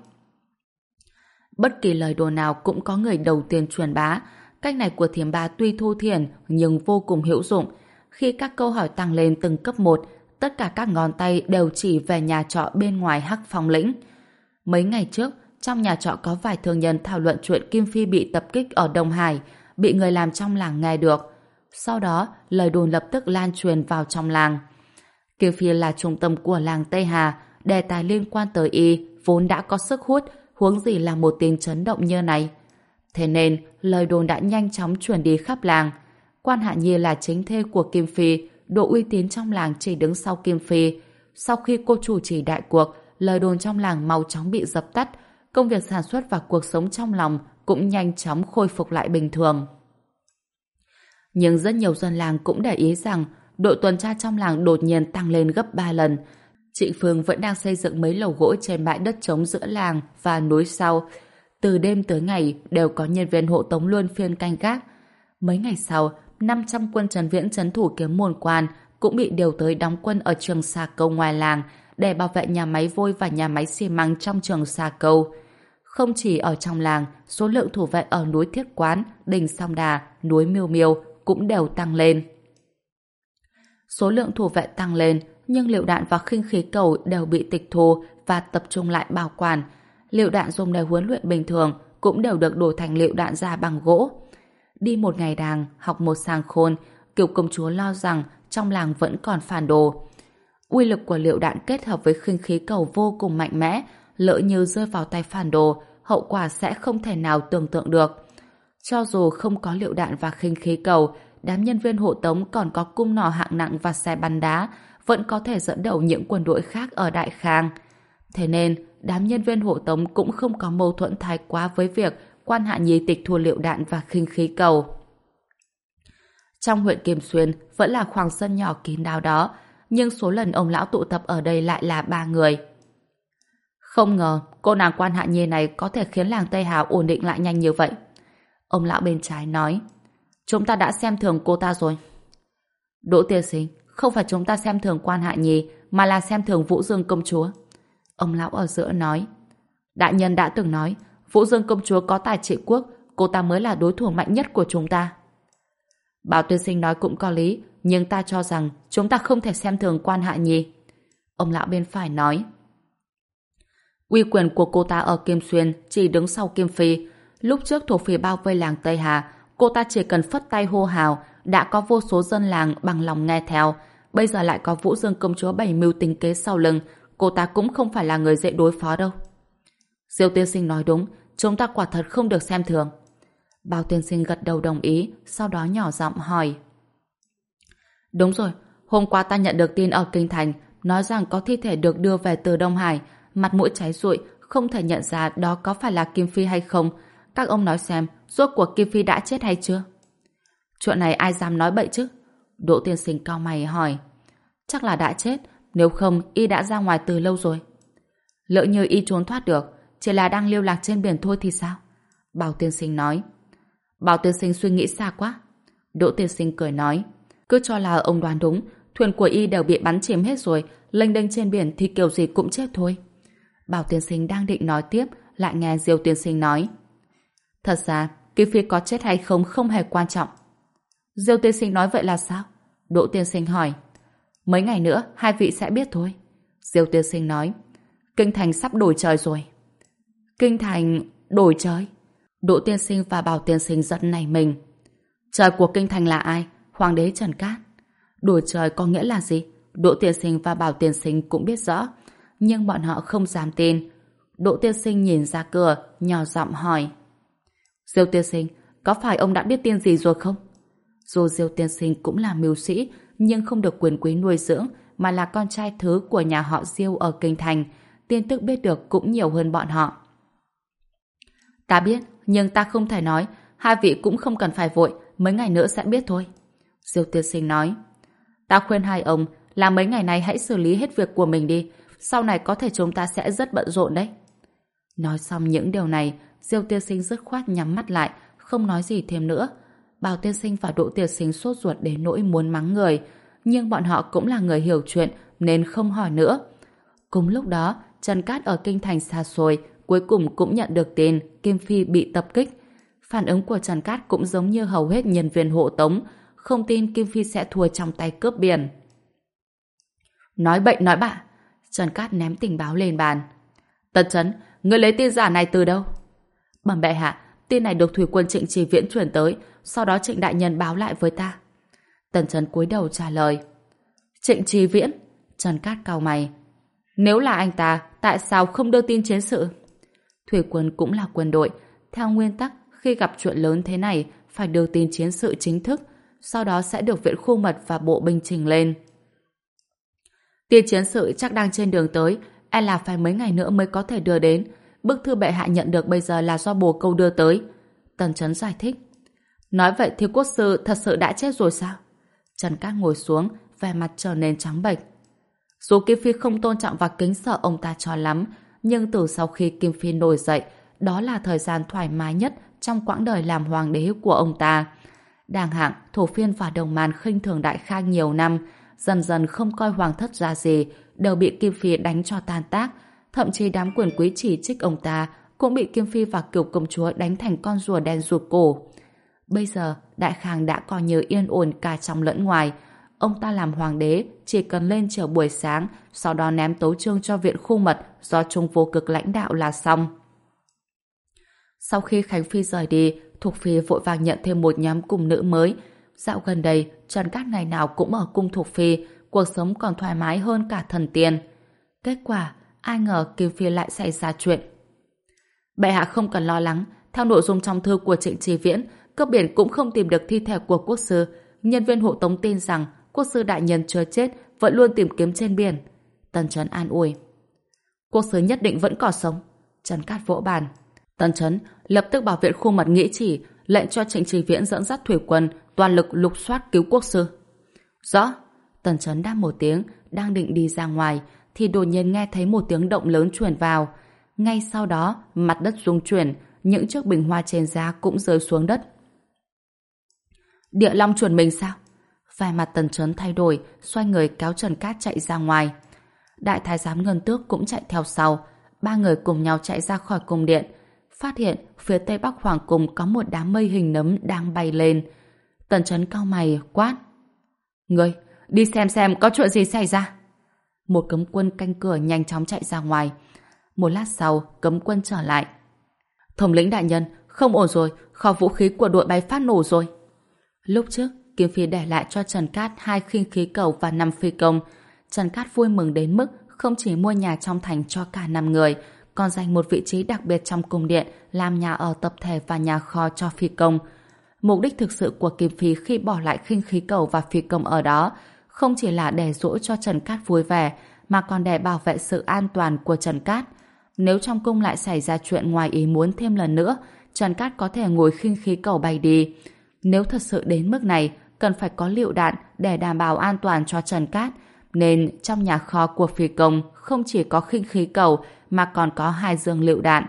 Bất kỳ lời đồn nào cũng có người đầu tiên truyền bá. Cách này của Thiểm Ba tuy thô thiển nhưng vô cùng hữu dụng. Khi các câu hỏi tăng lên từng cấp một, tất cả các ngón tay đều chỉ về nhà trọ bên ngoài Hắc Phong lĩnh. Mấy ngày trước, trong nhà trọ có vài thương nhân thảo luận chuyện Kim Phi bị tập kích ở Đông Hải, bị người làm trong làng nghe được. Sau đó, lời đồn lập tức lan truyền vào trong làng. Kiều Phi là trung tâm của làng Tây Hà, đề tài liên quan tới y vốn đã có sức hút, huống gì là một tin chấn động như này. Thế nên, lời đồn đã nhanh chóng truyền đi khắp làng. Quan Hạ Nhi là chính thê của Kim Phi, độ uy tín trong làng chỉ đứng sau Kim Phi. Sau khi cô chủ trì đại cuộc, lời đồn trong làng mau chóng bị dập tắt, công việc sản xuất và cuộc sống trong lòng cũng nhanh chóng khôi phục lại bình thường. Nhưng rất nhiều dân làng cũng để ý rằng đội tuần tra trong làng đột nhiên tăng lên gấp ba lần. Chị Phương vẫn đang xây dựng mấy lầu gỗ trên bãi đất trống giữa làng và núi sau. Từ đêm tới ngày đều có nhân viên hộ tống luân phiên canh gác. Mấy ngày sau, năm trăm quân Trần Viễn trấn thủ Kiếm Môn Quan cũng bị điều tới đóng quân ở Trường Xà Câu ngoài làng để bảo vệ nhà máy vôi và nhà máy xi măng trong Trường Xà Câu. Không chỉ ở trong làng, số lượng thủ vệ ở núi Thiết Quán, Đình Song Đà, núi Miêu Miêu cũng đều tăng lên. Số lượng thủ vệ tăng lên, nhưng lựu đạn và khinh khí cầu đều bị tịch thu và tập trung lại bảo quản. Lựu đạn dùng để huấn luyện bình thường cũng đều được đổi thành lựu đạn ra bằng gỗ. Đi một ngày đàng, học một sàng khôn, Kiều công chúa lo rằng trong làng vẫn còn phản đồ. Uy lực của lựu đạn kết hợp với khinh khí cầu vô cùng mạnh mẽ, lỡ như rơi vào tay phản đồ, hậu quả sẽ không thể nào tưởng tượng được. Cho dù không có lựu đạn và khinh khí cầu, đám nhân viên hộ tống còn có cung nỏ hạng nặng và xe bắn đá, vẫn có thể dẫn đầu những quân đội khác ở Đại Khang. Thế nên, đám nhân viên hộ tống cũng không có mâu thuẫn thái quá với việc Quan Hạ Nhi tịch thu lựu đạn và khinh khí cầu. Trong huyện Kim Xuyên vẫn là khoảng sân nhỏ kín đáo đó, nhưng số lần ông lão tụ tập ở đây lại là ba người. Không ngờ, cô nàng Quan Hạ Nhi này có thể khiến làng Tây Hà ổn định lại nhanh như vậy. Ông lão bên trái nói, chúng ta đã xem thường cô ta rồi. Đỗ tiên sinh, không phải chúng ta xem thường Quan Hạ Nhi, mà là xem thường Vũ Dương công chúa. Ông lão ở giữa nói, đại nhân đã từng nói, Vũ Dương công chúa có tài trị quốc, cô ta mới là đối thủ mạnh nhất của chúng ta. Bảo tiên sinh nói cũng có lý, nhưng ta cho rằng chúng ta không thể xem thường Quan Hạ Nhi. Ông lão bên phải nói, uy quyền của cô ta ở Kim Xuyên chỉ đứng sau Kim Phi. Lúc trước thổ phỉ bao vây làng Tây Hà, cô ta chỉ cần phất tay hô hào, đã có vô số dân làng bằng lòng nghe theo. Bây giờ lại có Vũ Dương công chúa bày mưu tính kế sau lưng, cô ta cũng không phải là người dễ đối phó đâu. Diêu tiên sinh nói đúng, chúng ta quả thật không được xem thường. Bao tiên sinh gật đầu đồng ý, sau đó nhỏ giọng hỏi. Đúng rồi, hôm qua ta nhận được tin ở Kinh Thành, nói rằng có thi thể được đưa về từ Đông Hải, mặt mũi cháy rụi, không thể nhận ra đó có phải là Kim Phi hay không. Các ông nói xem, rốt cuộc Kim Phi đã chết hay chưa? Chuyện này ai dám nói bậy chứ? Đỗ tiên sinh cau mày hỏi. Chắc là đã chết, nếu không y đã ra ngoài từ lâu rồi. Lỡ như y trốn thoát được, chỉ là đang lưu lạc trên biển thôi thì sao? Bảo tiên sinh nói. Bảo tiên sinh suy nghĩ xa quá. Đỗ tiên sinh cười nói, cứ cho là ông đoán đúng, thuyền của y đều bị bắn chìm hết rồi, lênh đênh trên biển thì kiểu gì cũng chết thôi. Bảo tiên sinh đang định nói tiếp, lại nghe Diêu tiên sinh nói, thật ra Kim Phi có chết hay không không hề quan trọng. Diêu tiên sinh nói vậy là sao? Đỗ tiên sinh hỏi. Mấy ngày nữa hai vị sẽ biết thôi. Diêu tiên sinh nói, Kinh Thành sắp đổi trời rồi. Kinh Thành đổi trời? Đỗ tiên sinh và Bảo tiên sinh giật nảy mình. Trời của Kinh Thành là ai? Hoàng đế Trần Cát. Đổi trời có nghĩa là gì? Đỗ tiên sinh và Bảo tiên sinh cũng biết rõ, nhưng bọn họ không dám tin. Đỗ tiên sinh nhìn ra cửa, nhỏ giọng hỏi, Diêu tiên sinh, có phải ông đã biết tin gì rồi không? Dù Diêu tiên sinh cũng là mưu sĩ, nhưng không được quyền quý nuôi dưỡng, mà là con trai thứ của nhà họ Diêu ở Kinh Thành, tin tức biết được cũng nhiều hơn bọn họ. Ta biết, nhưng ta không thể nói, hai vị cũng không cần phải vội, mấy ngày nữa sẽ biết thôi. Diêu tiên sinh nói, ta khuyên hai ông là mấy ngày này hãy xử lý hết việc của mình đi, sau này có thể chúng ta sẽ rất bận rộn đấy. Nói xong những điều này, Diêu tiên sinh dứt khoát nhắm mắt lại, không nói gì thêm nữa. Bảo tiên sinh và Đỗ tiên sinh sốt ruột đến nỗi muốn mắng người, nhưng bọn họ cũng là người hiểu chuyện nên không hỏi nữa. Cùng lúc đó, Trần Cát ở Kinh Thành xa xôi cuối cùng cũng nhận được tin Kim Phi bị tập kích. Phản ứng của Trần Cát cũng giống như hầu hết nhân viên hộ tống, không tin Kim Phi sẽ thua trong tay cướp biển. Nói bậy nói bạ. Trần Cát ném tình báo lên bàn. Tần Chấn, ngươi lấy tin giả này từ đâu? Bẩm bệ hạ, tin này được thủy quân Trịnh Trì Viễn chuyển tới, sau đó Trịnh đại nhân báo lại với ta. Tần Chấn cúi đầu trả lời. Trịnh Trì Viễn? Trần Cát cau mày. Nếu là anh ta, tại sao không đưa tin chiến sự? Thủy quân cũng là quân đội. Theo nguyên tắc, khi gặp chuyện lớn thế này, phải đưa tin chiến sự chính thức, sau đó sẽ được viện khu mật và bộ binh trình lên. Tin chiến sự chắc đang trên đường tới, e là phải mấy ngày nữa mới có thể đưa đến. Bức thư bệ hạ nhận được bây giờ là do bồ câu đưa tới. Tần Chấn giải thích. Nói vậy thì quốc sư thật sự đã chết rồi sao? Trần Cát ngồi xuống, vẻ mặt trở nên trắng bệch. Dù Kim Phi không tôn trọng và kính sợ ông ta cho lắm, nhưng từ sau khi Kim Phi nổi dậy, đó là thời gian thoải mái nhất trong quãng đời làm hoàng đế của ông ta. Đàng hạng, Thổ Phiên và Đồng Man khinh thường Đại Khang nhiều năm, dần dần không coi hoàng thất ra gì, đều bị Kim Phi đánh cho tan tác. Thậm chí đám quyền quý chỉ trích ông ta cũng bị Kim Phi và Kiều công chúa đánh thành con rùa đen ruột cổ. Bây giờ, Đại Khang đã coi như yên ổn cả trong lẫn ngoài. Ông ta làm hoàng đế chỉ cần lên chiều buổi sáng, sau đó ném tấu chương cho viện khu mật do Trung Vô Cực lãnh đạo là xong. Sau khi Khánh Phi rời đi, Thục Phi vội vàng nhận thêm một nhóm cung nữ mới. Dạo gần đây, Trần Cát ngày nào cũng ở cung Thục Phi, cuộc sống còn thoải mái hơn cả thần tiên. Kết quả, ai ngờ Kim Phi lại xảy ra chuyện. Bệ hạ không cần lo lắng, theo nội dung trong thư của Trịnh Tri Viễn, cướp biển cũng không tìm được thi thể của quốc sư. Nhân viên hộ tống tin rằng quốc sư đại nhân chưa chết, vẫn luôn tìm kiếm trên biển. Tần Chấn an ủi. Quốc sư nhất định vẫn còn sống. Trần Cát vỗ bàn. Tần Chấn lập tức bảo viện khu mật nghĩ chỉ, lệnh cho Trịnh Tri Viễn dẫn dắt thủy quân toàn lực lục soát cứu quốc sư. Rõ. Tần Chấn đáp một tiếng, đang định đi ra ngoài, thì đột nhiên nghe thấy một tiếng động lớn truyền vào. Ngay sau đó, mặt đất rung chuyển, những chiếc bình hoa trên giá cũng rơi xuống đất. Địa Long chuẩn mình sao? Vẻ mặt Tần Chấn thay đổi, xoay người kéo Trần Cát chạy ra ngoài. Đại thái giám Ngân Tước cũng chạy theo sau. Ba người cùng nhau chạy ra khỏi cung điện, phát hiện phía tây bắc hoàng cung có một đám mây hình nấm đang bay lên. Tần Chấn cau mày quát. Ngươi, đi xem xem có chuyện gì xảy ra. Một cấm quân canh cửa nhanh chóng chạy ra ngoài. Một lát sau, cấm quân trở lại. Thống lĩnh đại nhân, không ổn rồi, kho vũ khí của đội bay phát nổ rồi. Lúc trước, Kim Phi để lại cho Trần Cát hai khinh khí cầu và năm phi công. Trần Cát vui mừng đến mức không chỉ mua nhà trong thành cho cả năm người, còn dành một vị trí đặc biệt trong cung điện làm nhà ở tập thể và nhà kho cho phi công. Mục đích thực sự của Kim Phi khi bỏ lại khinh khí cầu và phi công ở đó không chỉ là để dỗ cho Trần Cát vui vẻ, mà còn để bảo vệ sự an toàn của Trần Cát. Nếu trong cung lại xảy ra chuyện ngoài ý muốn thêm lần nữa, Trần Cát có thể ngồi khinh khí cầu bay đi. Nếu thật sự đến mức này, cần phải có lựu đạn để đảm bảo an toàn cho Trần Cát, nên trong nhà kho của phi công không chỉ có khinh khí cầu mà còn có hai dương lựu đạn.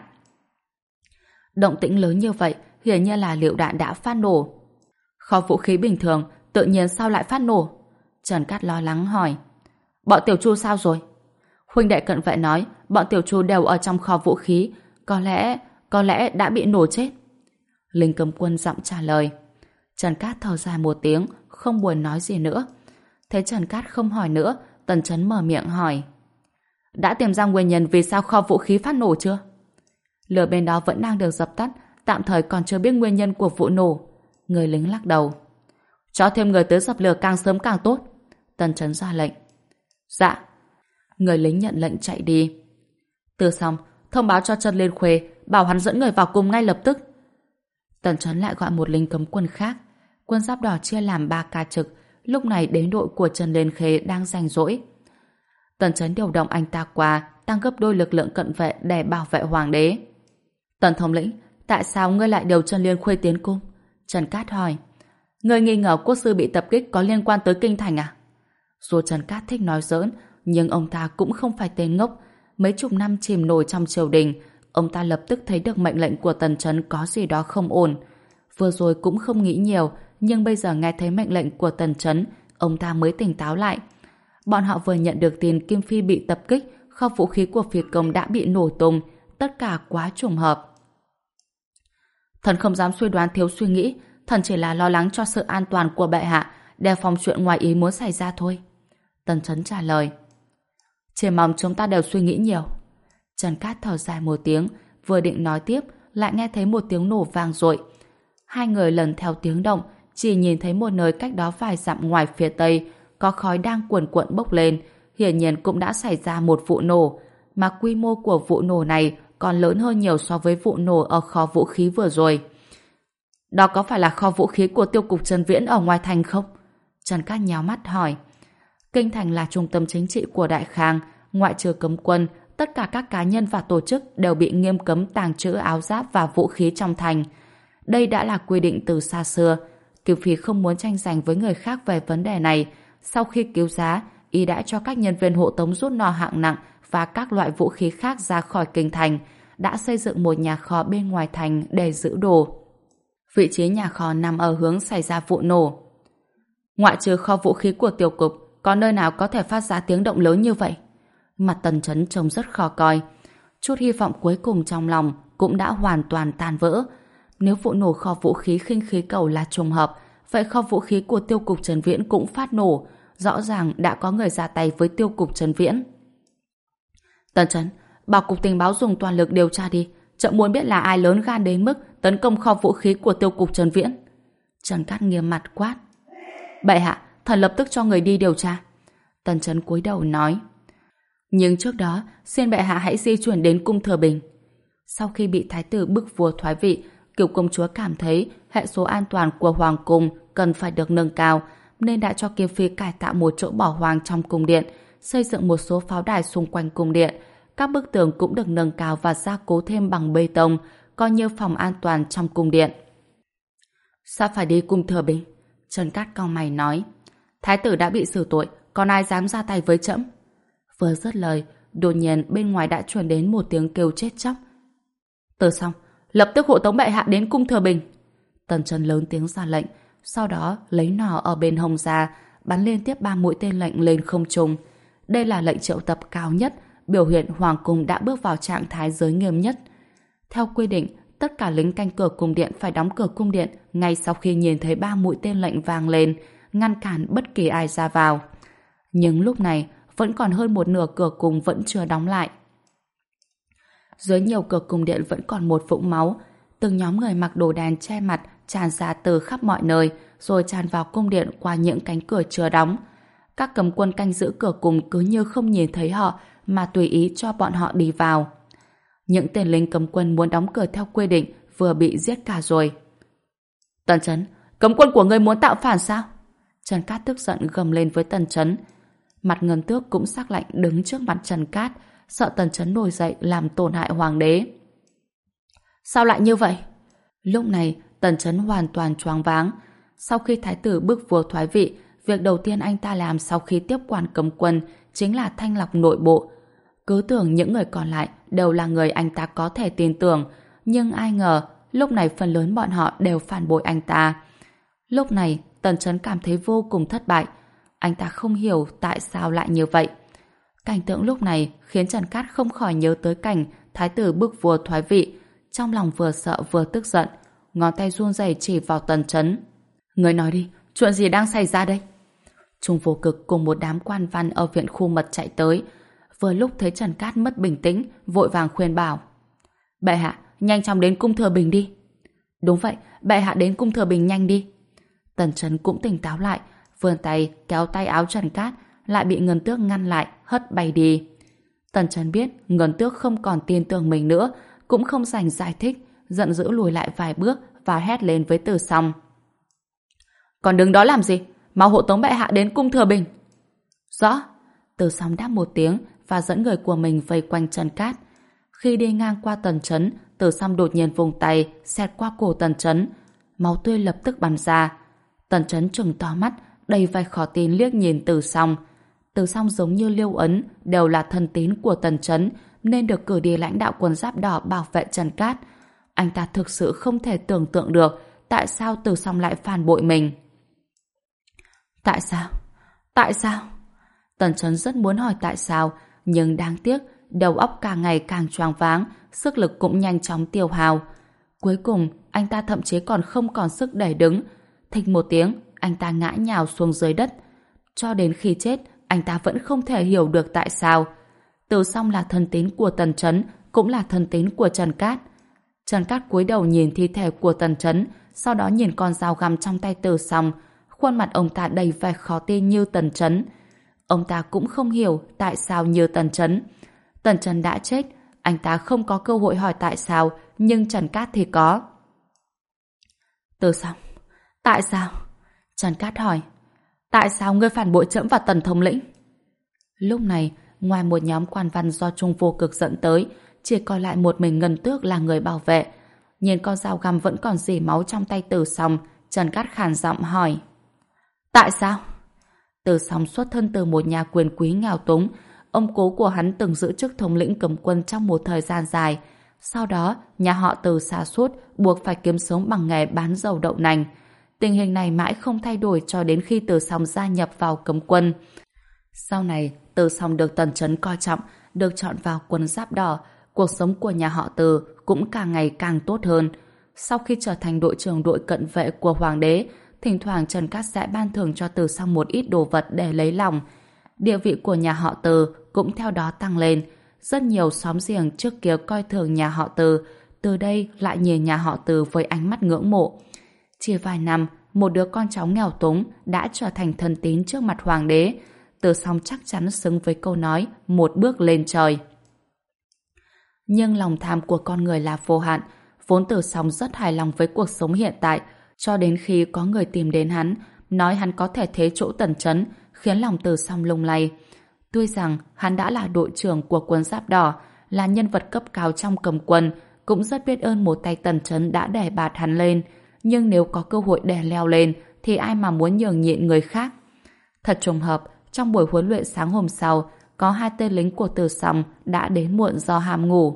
Động tĩnh lớn như vậy, hiển nhiên là lựu đạn đã phát nổ. Kho vũ khí bình thường, tự nhiên sao lại phát nổ? Trần Cát lo lắng hỏi. Bọn tiểu chu sao rồi? Huynh đệ cận vệ nói, bọn tiểu chu đều ở trong kho vũ khí, có lẽ, có lẽ đã bị nổ chết. Linh cấm quân giọng trả lời. Trần Cát thở dài một tiếng, không buồn nói gì nữa. Thấy Trần Cát không hỏi nữa, Tần Chấn mở miệng hỏi. Đã tìm ra nguyên nhân vì sao kho vũ khí phát nổ chưa? Lửa bên đó vẫn đang được dập tắt, tạm thời còn chưa biết nguyên nhân của vụ nổ. Người lính lắc đầu. Cho thêm người tới dập lửa càng sớm càng tốt. Tần Chấn ra lệnh. Dạ. Người lính nhận lệnh chạy đi. Từ xong, thông báo cho Trần Liên Khuê, bảo hắn dẫn người vào cung ngay lập tức. Tần Chấn lại gọi một lính cấm quân khác. Quân giáp đỏ chia làm ba ca trực. Lúc này đến đội của Trần Liên Khê đang rảnh rỗi. Tần Chấn điều động anh ta qua, tăng gấp đôi lực lượng cận vệ để bảo vệ hoàng đế. Tần thống lĩnh, tại sao ngươi lại điều Trần Liên Khuê tiến cung? Trần Cát hỏi. Ngươi nghi ngờ quốc sư bị tập kích có liên quan tới kinh thành à? Dù Trần Cát thích nói giỡn, nhưng ông ta cũng không phải tên ngốc. Mấy chục năm chìm nổi trong triều đình, ông ta lập tức thấy được mệnh lệnh của Tần Chấn có gì đó không ổn. Vừa rồi cũng không nghĩ nhiều, nhưng bây giờ nghe thấy mệnh lệnh của Tần Chấn, ông ta mới tỉnh táo lại. Bọn họ vừa nhận được tin Kim Phi bị tập kích, kho vũ khí của phi công đã bị nổ tung, tất cả quá trùng hợp. Thần không dám suy đoán thiếu suy nghĩ, thần chỉ là lo lắng cho sự an toàn của bệ hạ, đề phòng chuyện ngoài ý muốn xảy ra thôi. Tần Chấn trả lời. Chỉ mong chúng ta đều suy nghĩ nhiều. Trần Cát thở dài một tiếng, vừa định nói tiếp, lại nghe thấy một tiếng nổ vang dội. Hai người lần theo tiếng động, chỉ nhìn thấy một nơi cách đó vài dặm ngoài phía tây, có khói đang cuồn cuộn bốc lên, hiển nhiên cũng đã xảy ra một vụ nổ, mà quy mô của vụ nổ này còn lớn hơn nhiều so với vụ nổ ở kho vũ khí vừa rồi. Đó có phải là kho vũ khí của tiêu cục Trần Viễn ở ngoài thành không? Trần Cát nhíu mắt hỏi. Kinh thành là trung tâm chính trị của Đại Khang, ngoại trừ cấm quân, tất cả các cá nhân và tổ chức đều bị nghiêm cấm tàng trữ áo giáp và vũ khí trong thành. Đây đã là quy định từ xa xưa. Kiều Phi không muốn tranh giành với người khác về vấn đề này. Sau khi cứu giá, y đã cho các nhân viên hộ tống rút nỏ hạng nặng và các loại vũ khí khác ra khỏi kinh thành, đã xây dựng một nhà kho bên ngoài thành để giữ đồ. Vị trí nhà kho nằm ở hướng xảy ra vụ nổ. Ngoại trừ kho vũ khí của tiêu cục, có nơi nào có thể phát ra tiếng động lớn như vậy? Mặt Tần Chấn trông rất khó coi. Chút hy vọng cuối cùng trong lòng cũng đã hoàn toàn tan vỡ. Nếu vụ nổ kho vũ khí khinh khí cầu là trùng hợp, vậy kho vũ khí của tiêu cục Trần Viễn cũng phát nổ. Rõ ràng đã có người ra tay với tiêu cục Trần Viễn. Tần Chấn, bảo cục tình báo dùng toàn lực điều tra đi. Chợ muốn biết là ai lớn gan đến mức tấn công kho vũ khí của tiêu cục Trần Viễn. Trần Cát nghiêm mặt quát. Bệ hạ, thần lập tức cho người đi điều tra. Tần Chấn cúi đầu nói. Nhưng trước đó, xin bệ hạ hãy di chuyển đến cung Thừa Bình. Sau khi bị thái tử bức vua thoái vị, Kiều công chúa cảm thấy hệ số an toàn của hoàng cung cần phải được nâng cao, nên đã cho Kiều Phi cải tạo một chỗ bỏ hoang trong cung điện, xây dựng một số pháo đài xung quanh cung điện. Các bức tường cũng được nâng cao và gia cố thêm bằng bê tông, coi như phòng an toàn trong cung điện. Sao phải đi cung Thừa Bình? Trần Cát cau mày nói. Thái tử đã bị xử tội, còn ai dám ra tay với trẫm? Vừa dứt lời, đột nhiên bên ngoài đã truyền đến một tiếng kêu chết chóc. Từ xong, lập tức hộ tống bệ hạ đến cung Thừa Bình. Tần Chấn lớn tiếng ra lệnh, sau đó lấy nỏ ở bên hông ra, bắn liên tiếp ba mũi tên lệnh lên không trung. Đây là lệnh triệu tập cao nhất, biểu hiện hoàng cung đã bước vào trạng thái giới nghiêm nhất. Theo quy định, tất cả lính canh cửa cung điện phải đóng cửa cung điện ngay sau khi nhìn thấy ba mũi tên lệnh vang lên, ngăn cản bất kỳ ai ra vào. Nhưng lúc này, vẫn còn hơn một nửa cửa cung vẫn chưa đóng lại. Dưới nhiều cửa cung điện vẫn còn một vũng máu. Từng nhóm người mặc đồ đen che mặt tràn ra từ khắp mọi nơi, rồi tràn vào cung điện qua những cánh cửa chưa đóng. Các cầm quân canh giữ cửa cung cứ như không nhìn thấy họ mà tùy ý cho bọn họ đi vào. Những tên lính cấm quân muốn đóng cửa theo quy định vừa bị giết cả rồi. Tần Chấn, cấm quân của ngươi muốn tạo phản sao? Trần Cát tức giận gầm lên với Tần Chấn. Mặt Ngân Tước cũng sắc lạnh đứng trước mặt Trần Cát, sợ Tần Chấn nổi dậy làm tổn hại hoàng đế. Sao lại như vậy? Lúc này Tần Chấn hoàn toàn choáng váng. Sau khi thái tử bức vua thoái vị, việc đầu tiên anh ta làm sau khi tiếp quản cấm quân chính là thanh lọc nội bộ. Cứ tưởng những người còn lại đều là người anh ta có thể tin tưởng, nhưng ai ngờ lúc này phần lớn bọn họ đều phản bội anh ta. Lúc này Tần Chấn cảm thấy vô cùng thất bại. Anh ta không hiểu tại sao lại như vậy. Cảnh tượng lúc này khiến Trần Cát không khỏi nhớ tới cảnh thái tử bức vua thoái vị, trong lòng vừa sợ vừa tức giận, ngón tay run rẩy chỉ vào Tần Chấn. Người nói đi, chuyện gì đang xảy ra đây? Trung Vô Cực cùng một đám quan văn ở viện khu mật chạy tới, vừa lúc thấy Trần Cát mất bình tĩnh, vội vàng khuyên bảo. Bệ hạ, nhanh chóng đến cung Thừa Bình đi. Đúng vậy, bệ hạ đến cung Thừa Bình nhanh đi. Tần Chấn cũng tỉnh táo lại, vươn tay kéo tay áo Trần Cát, lại bị Ngân Tước ngăn lại, hất bay đi. Tần Chấn biết Ngân Tước không còn tin tưởng mình nữa, cũng không dành giải thích, giận dữ lùi lại vài bước và hét lên với Từ Song. Còn đứng đó làm gì? Mau hộ tống bệ hạ đến cung Thừa Bình. Rõ. Từ Song đáp một tiếng và dẫn người của mình vây quanh Trần Cát. Khi đi ngang qua Tần Chấn, Từ Song đột nhiên vùng tay xẹt qua cổ Tần Chấn, máu tươi lập tức bắn ra. Tần Chấn trừng to mắt, đầy vẻ khó tin liếc nhìn Từ Song. Từ Song giống như Liêu Ấn đều là thân tín của Tần Chấn, nên được cử đi lãnh đạo quân giáp đỏ bảo vệ Trần Cát. Anh ta thực sự không thể tưởng tượng được tại sao Từ Song lại phản bội mình. Tại sao? Tại sao? Tần Chấn rất muốn hỏi tại sao, nhưng đáng tiếc đầu óc càng ngày càng choáng váng, sức lực cũng nhanh chóng tiêu hao. Cuối cùng, anh ta thậm chí còn không còn sức để đứng. Thịch một tiếng, anh ta ngã nhào xuống dưới đất. Cho đến khi chết, anh ta vẫn không thể hiểu được tại sao. Từ Song là thân tín của Tần Chấn, cũng là thân tín của Trần Cát. Trần Cát cúi đầu nhìn thi thể của Tần Chấn, sau đó nhìn con dao găm trong tay Từ Song. Khuôn mặt ông ta đầy vẻ khó tin như Tần Chấn. Ông ta cũng không hiểu tại sao như Tần Chấn. Tần Chấn đã chết, anh ta không có cơ hội hỏi tại sao, nhưng Trần Cát thì có. Từ xong, tại sao? Trần Cát hỏi. Tại sao ngươi phản bội trẫm và Tần thống lĩnh? Lúc này, ngoài một nhóm quan văn do Trung Vô Cực dẫn tới, chỉ còn lại một mình Ngân Tước là người bảo vệ. Nhìn con dao găm vẫn còn rỉ máu trong tay Từ Song, Trần Cát khàn giọng hỏi. Tại sao? Từ Song xuất thân từ một nhà quyền quý nghèo túng. Ông cố của hắn từng giữ chức thống lĩnh cấm quân trong một thời gian dài. Sau đó, nhà họ Từ sa sút buộc phải kiếm sống bằng nghề bán dầu đậu nành. Tình hình này mãi không thay đổi cho đến khi Từ Song gia nhập vào cấm quân. Sau này, Từ Song được Tần Chấn coi trọng, được chọn vào quân giáp đỏ. Cuộc sống của nhà họ Từ cũng càng ngày càng tốt hơn. Sau khi trở thành đội trưởng đội cận vệ của Hoàng đế, thỉnh thoảng Trần Cát sẽ ban thưởng cho Từ Song một ít đồ vật để lấy lòng. Địa vị của nhà họ Từ cũng theo đó tăng lên. Rất nhiều xóm giềng trước kia coi thường nhà họ Từ, từ đây lại nhìn nhà họ Từ với ánh mắt ngưỡng mộ. Chỉ vài năm, một đứa con cháu nghèo túng đã trở thành thân tín trước mặt Hoàng đế. Từ Song chắc chắn xứng với câu nói một bước lên trời. Nhưng lòng tham của con người là vô hạn. Vốn Từ Song rất hài lòng với cuộc sống hiện tại, cho đến khi có người tìm đến hắn, nói hắn có thể thế chỗ Tần Chấn, khiến lòng Từ Song lung lay. Tuy rằng hắn đã là đội trưởng của quân giáp đỏ, là nhân vật cấp cao trong cầm quân, cũng rất biết ơn một tay Tần Chấn đã đè bạt hắn lên, nhưng nếu có cơ hội đè leo lên, thì ai mà muốn nhường nhịn người khác. Thật trùng hợp, trong buổi huấn luyện sáng hôm sau, có hai tên lính của Từ Song đã đến muộn do ham ngủ.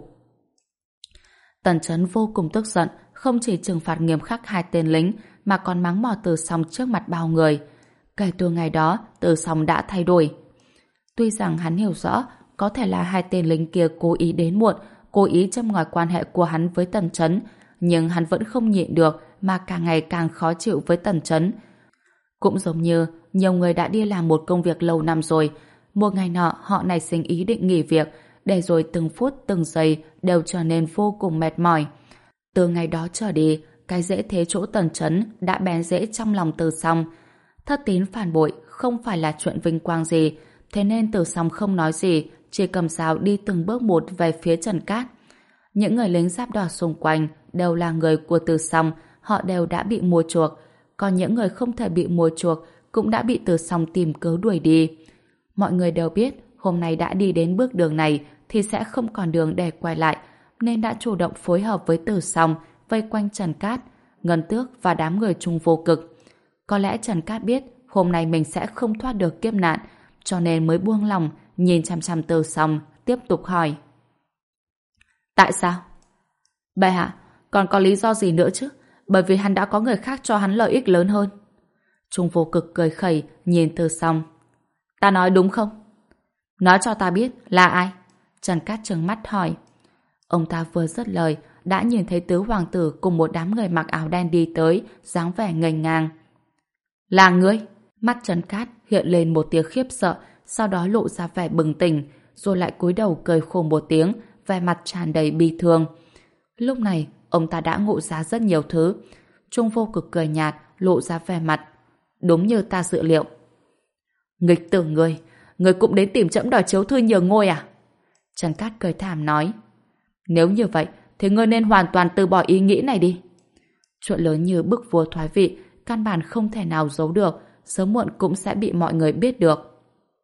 Tần Chấn vô cùng tức giận, không chỉ trừng phạt nghiêm khắc hai tên lính, mà còn mắng mỏ Từ Song trước mặt bao người. Kể từ ngày đó, Từ Song đã thay đổi. Tuy rằng hắn hiểu rõ, có thể là hai tên lính kia cố ý đến muộn, cố ý châm ngòi quan hệ của hắn với Tần Chấn, nhưng hắn vẫn không nhịn được mà càng ngày càng khó chịu với Tần Chấn. Cũng giống như nhiều người đã đi làm một công việc lâu năm rồi, một ngày nọ họ nảy sinh ý định nghỉ việc, để rồi từng phút từng giây đều trở nên vô cùng mệt mỏi. Từ ngày đó trở đi, cái dễ thế chỗ Tần Chấn đã bén rễ trong lòng Từ Song. Thất tín phản bội không phải là chuyện vinh quang gì, thế nên Từ Song không nói gì, chỉ cầm dao đi từng bước một về phía Trần Cát. Những người lính giáp đỏ xung quanh đều là người của Từ Song, họ đều đã bị mua chuộc, còn những người không thể bị mua chuộc cũng đã bị Từ Song tìm cớ đuổi đi. Mọi người đều biết hôm nay đã đi đến bước đường này thì sẽ không còn đường để quay lại, nên đã chủ động phối hợp với Từ Song vây quanh Trần Cát, Ngân Tước và đám người Trung Vô Cực. Có lẽ Trần Cát biết hôm nay mình sẽ không thoát được kiếp nạn, cho nên mới buông lòng nhìn chăm chăm Từ Song, tiếp tục hỏi. Tại sao? Bệ hạ, còn có lý do gì nữa chứ? Bởi vì hắn đã có người khác cho hắn lợi ích lớn hơn. Trung Vô Cực cười khẩy nhìn Từ Song. Ta nói đúng không? Nói cho ta biết là ai? Trần Cát trừng mắt hỏi. Ông ta vừa dứt lời đã nhìn thấy tứ hoàng tử cùng một đám người mặc áo đen đi tới, dáng vẻ nghênh ngang. Là ngươi? Mắt Trần Cát hiện lên một tia khiếp sợ, sau đó lộ ra vẻ bừng tỉnh, rồi lại cúi đầu cười khổ một tiếng, vẻ mặt tràn đầy bi thương. Lúc này, ông ta đã ngộ ra rất nhiều thứ. Trung Vô Cực cười nhạt, lộ ra vẻ mặt. Đúng như ta dự liệu. Nghịch tử ngươi, ngươi cũng đến tìm trẫm đòi chiếu thư nhường ngôi à? Trần Cát cười thảm nói. Nếu như vậy, thì ngươi nên hoàn toàn từ bỏ ý nghĩ này đi. Chuyện lớn như bức vua thoái vị, căn bản không thể nào giấu được, sớm muộn cũng sẽ bị mọi người biết được.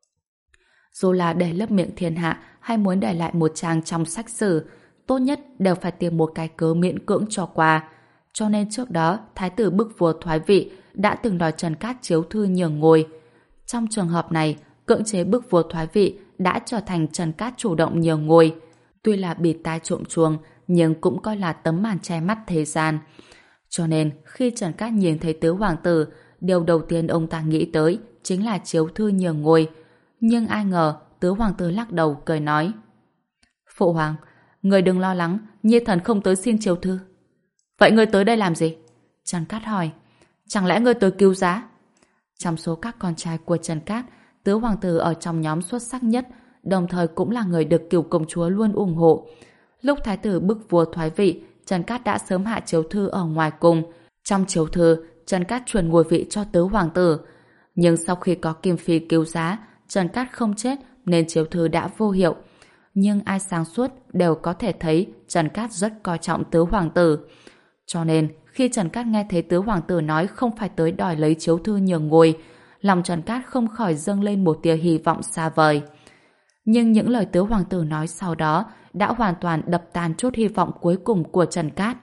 Dù là để lấp miệng thiên hạ hay muốn để lại một trang trong sách sử, tốt nhất đều phải tìm một cái cớ miễn cưỡng cho qua. Cho nên trước đó, thái tử bức vua thoái vị đã từng đòi Trần Cát chiếu thư nhường ngôi. Trong trường hợp này, cưỡng chế bức vua thoái vị đã trở thành Trần Cát chủ động nhường ngôi. Tuy là bịt tai trộm chuông, nhưng cũng coi là tấm màn che mắt thế gian. Cho nên, khi Trần Cát nhìn thấy tứ hoàng tử, điều đầu tiên ông ta nghĩ tới chính là chiếu thư nhường ngôi. Nhưng ai ngờ, tứ hoàng tử lắc đầu cười nói. Phụ hoàng, người đừng lo lắng, nhi thần không tới xin chiếu thư. Vậy ngươi tới đây làm gì? Trần Cát hỏi. Chẳng lẽ ngươi tới cứu giá? Trong số các con trai của Trần Cát, tứ hoàng tử ở trong nhóm xuất sắc nhất, đồng thời cũng là người được cửu công chúa luôn ủng hộ. Lúc thái tử bức vua thoái vị, Trần Cát đã sớm hạ chiếu thư ở ngoài cung. Trong chiếu thư, Trần Cát truyền ngôi vị cho tứ hoàng tử. Nhưng sau khi có Kim Phi cứu giá, Trần Cát không chết nên chiếu thư đã vô hiệu. Nhưng ai sáng suốt đều có thể thấy Trần Cát rất coi trọng tứ hoàng tử. Cho nên, khi Trần Cát nghe thấy tứ hoàng tử nói không phải tới đòi lấy chiếu thư nhường ngôi, lòng Trần Cát không khỏi dâng lên một tia hy vọng xa vời. Nhưng những lời tứ hoàng tử nói sau đó đã hoàn toàn đập tan chút hy vọng cuối cùng của Trần Cát.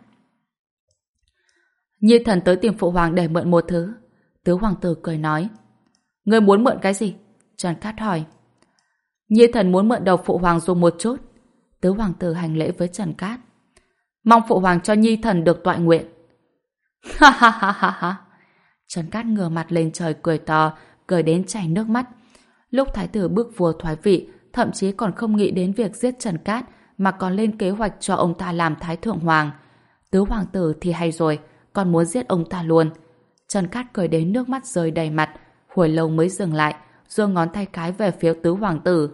Nhi thần tới tìm phụ hoàng để mượn một thứ. Tứ hoàng tử cười nói. Ngươi muốn mượn cái gì? Trần Cát hỏi. Nhi thần muốn mượn đầu phụ hoàng dùng một chút. Tứ hoàng tử hành lễ với Trần Cát. Mong phụ hoàng cho nhi thần được toại nguyện. Ha ha ha ha ha. Trần Cát ngửa mặt lên trời cười to, cười đến chảy nước mắt. Lúc thái tử bước vua thoái vị, thậm chí còn không nghĩ đến việc giết Trần Cát, mà còn lên kế hoạch cho ông ta làm thái thượng hoàng. Tứ hoàng tử thì hay rồi, còn muốn giết ông ta luôn. Trần Cát cười đến nước mắt rơi đầy mặt, hồi lâu mới dừng lại, giơ ngón tay cái về phía tứ hoàng tử.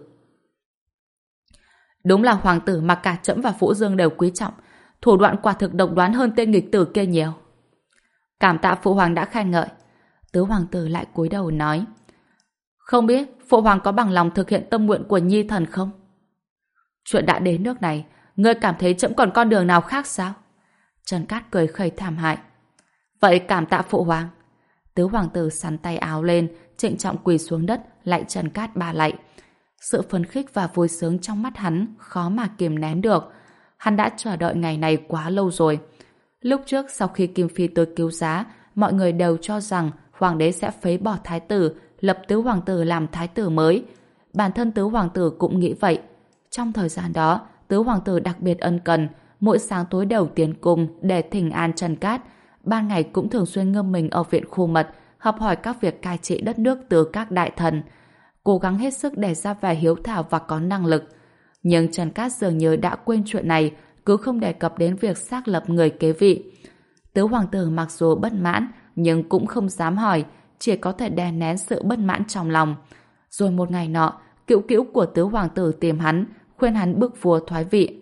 Đúng là hoàng tử mà cả trẫm và Vũ Dương đều quý trọng, thủ đoạn quả thực độc đoán hơn tên nghịch tử kia nhiều. Cảm tạ phụ hoàng đã khen ngợi. Tứ hoàng tử lại cúi đầu nói. Không biết phụ hoàng có bằng lòng thực hiện tâm nguyện của nhi thần không? Chuyện đã đến nước này, ngươi cảm thấy trẫm còn con đường nào khác sao? Trần Cát cười khẩy thảm hại. Vậy cảm tạ phụ hoàng. Tứ hoàng tử sắn tay áo lên, trịnh trọng quỳ xuống đất, lạy Trần Cát ba lạy. Sự phấn khích và vui sướng trong mắt hắn khó mà kìm nén được. Hắn đã chờ đợi ngày này quá lâu rồi. Lúc trước sau khi Kim Phi tới cứu giá, mọi người đều cho rằng hoàng đế sẽ phế bỏ thái tử, lập tứ hoàng tử làm thái tử mới. Bản thân tứ hoàng tử cũng nghĩ vậy. Trong thời gian đó, tứ hoàng tử đặc biệt ân cần, mỗi sáng tối đều tiến cung để thỉnh an Trần Cát. Ban ngày cũng thường xuyên ngâm mình ở viện khu mật, học hỏi các việc cai trị đất nước từ các đại thần, cố gắng hết sức để ra vẻ hiếu thảo và có năng lực. Nhưng Trần Cát dường như đã quên chuyện này, cứ không đề cập đến việc xác lập người kế vị. Tứ hoàng tử mặc dù bất mãn, nhưng cũng không dám hỏi, chỉ có thể đè nén sự bất mãn trong lòng. Rồi một ngày nọ, cữu cữu của tứ hoàng tử tìm hắn, khuyên hắn bức vua thoái vị.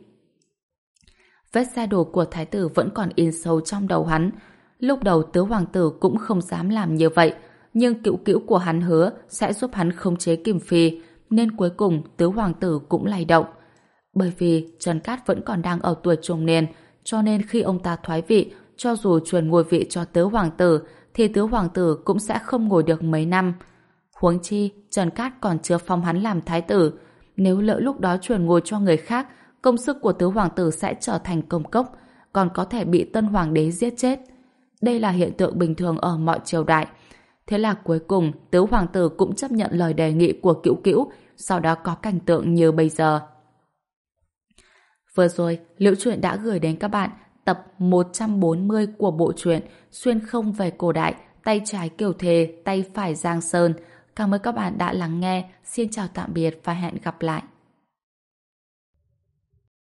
Vết xe đổ của thái tử vẫn còn in sâu trong đầu hắn. Lúc đầu tứ hoàng tử cũng không dám làm như vậy, nhưng cữu cữu của hắn hứa sẽ giúp hắn khống chế Kim Phi, nên cuối cùng tứ hoàng tử cũng lay động. Bởi vì Trần Cát vẫn còn đang ở tuổi trung niên, cho nên khi ông ta thoái vị, cho dù truyền ngôi vị cho tứ hoàng tử, thì tứ hoàng tử cũng sẽ không ngồi được mấy năm. Huống chi, Trần Cát còn chưa phong hắn làm thái tử. Nếu lỡ lúc đó truyền ngôi cho người khác, công sức của tứ hoàng tử sẽ trở thành công cốc, còn có thể bị tân hoàng đế giết chết. Đây là hiện tượng bình thường ở mọi triều đại. Thế là cuối cùng, tứ hoàng tử cũng chấp nhận lời đề nghị của cữu cữu, sau đó có cảnh tượng như bây giờ. Vừa rồi, Liễu Chuyện đã gửi đến các bạn tập một trăm bốn mươi của bộ truyện Xuyên không về cổ đại, tay trái Kiều Thề, tay phải Giang Sơn. Cảm ơn các bạn đã lắng nghe. Xin chào tạm biệt và hẹn gặp lại.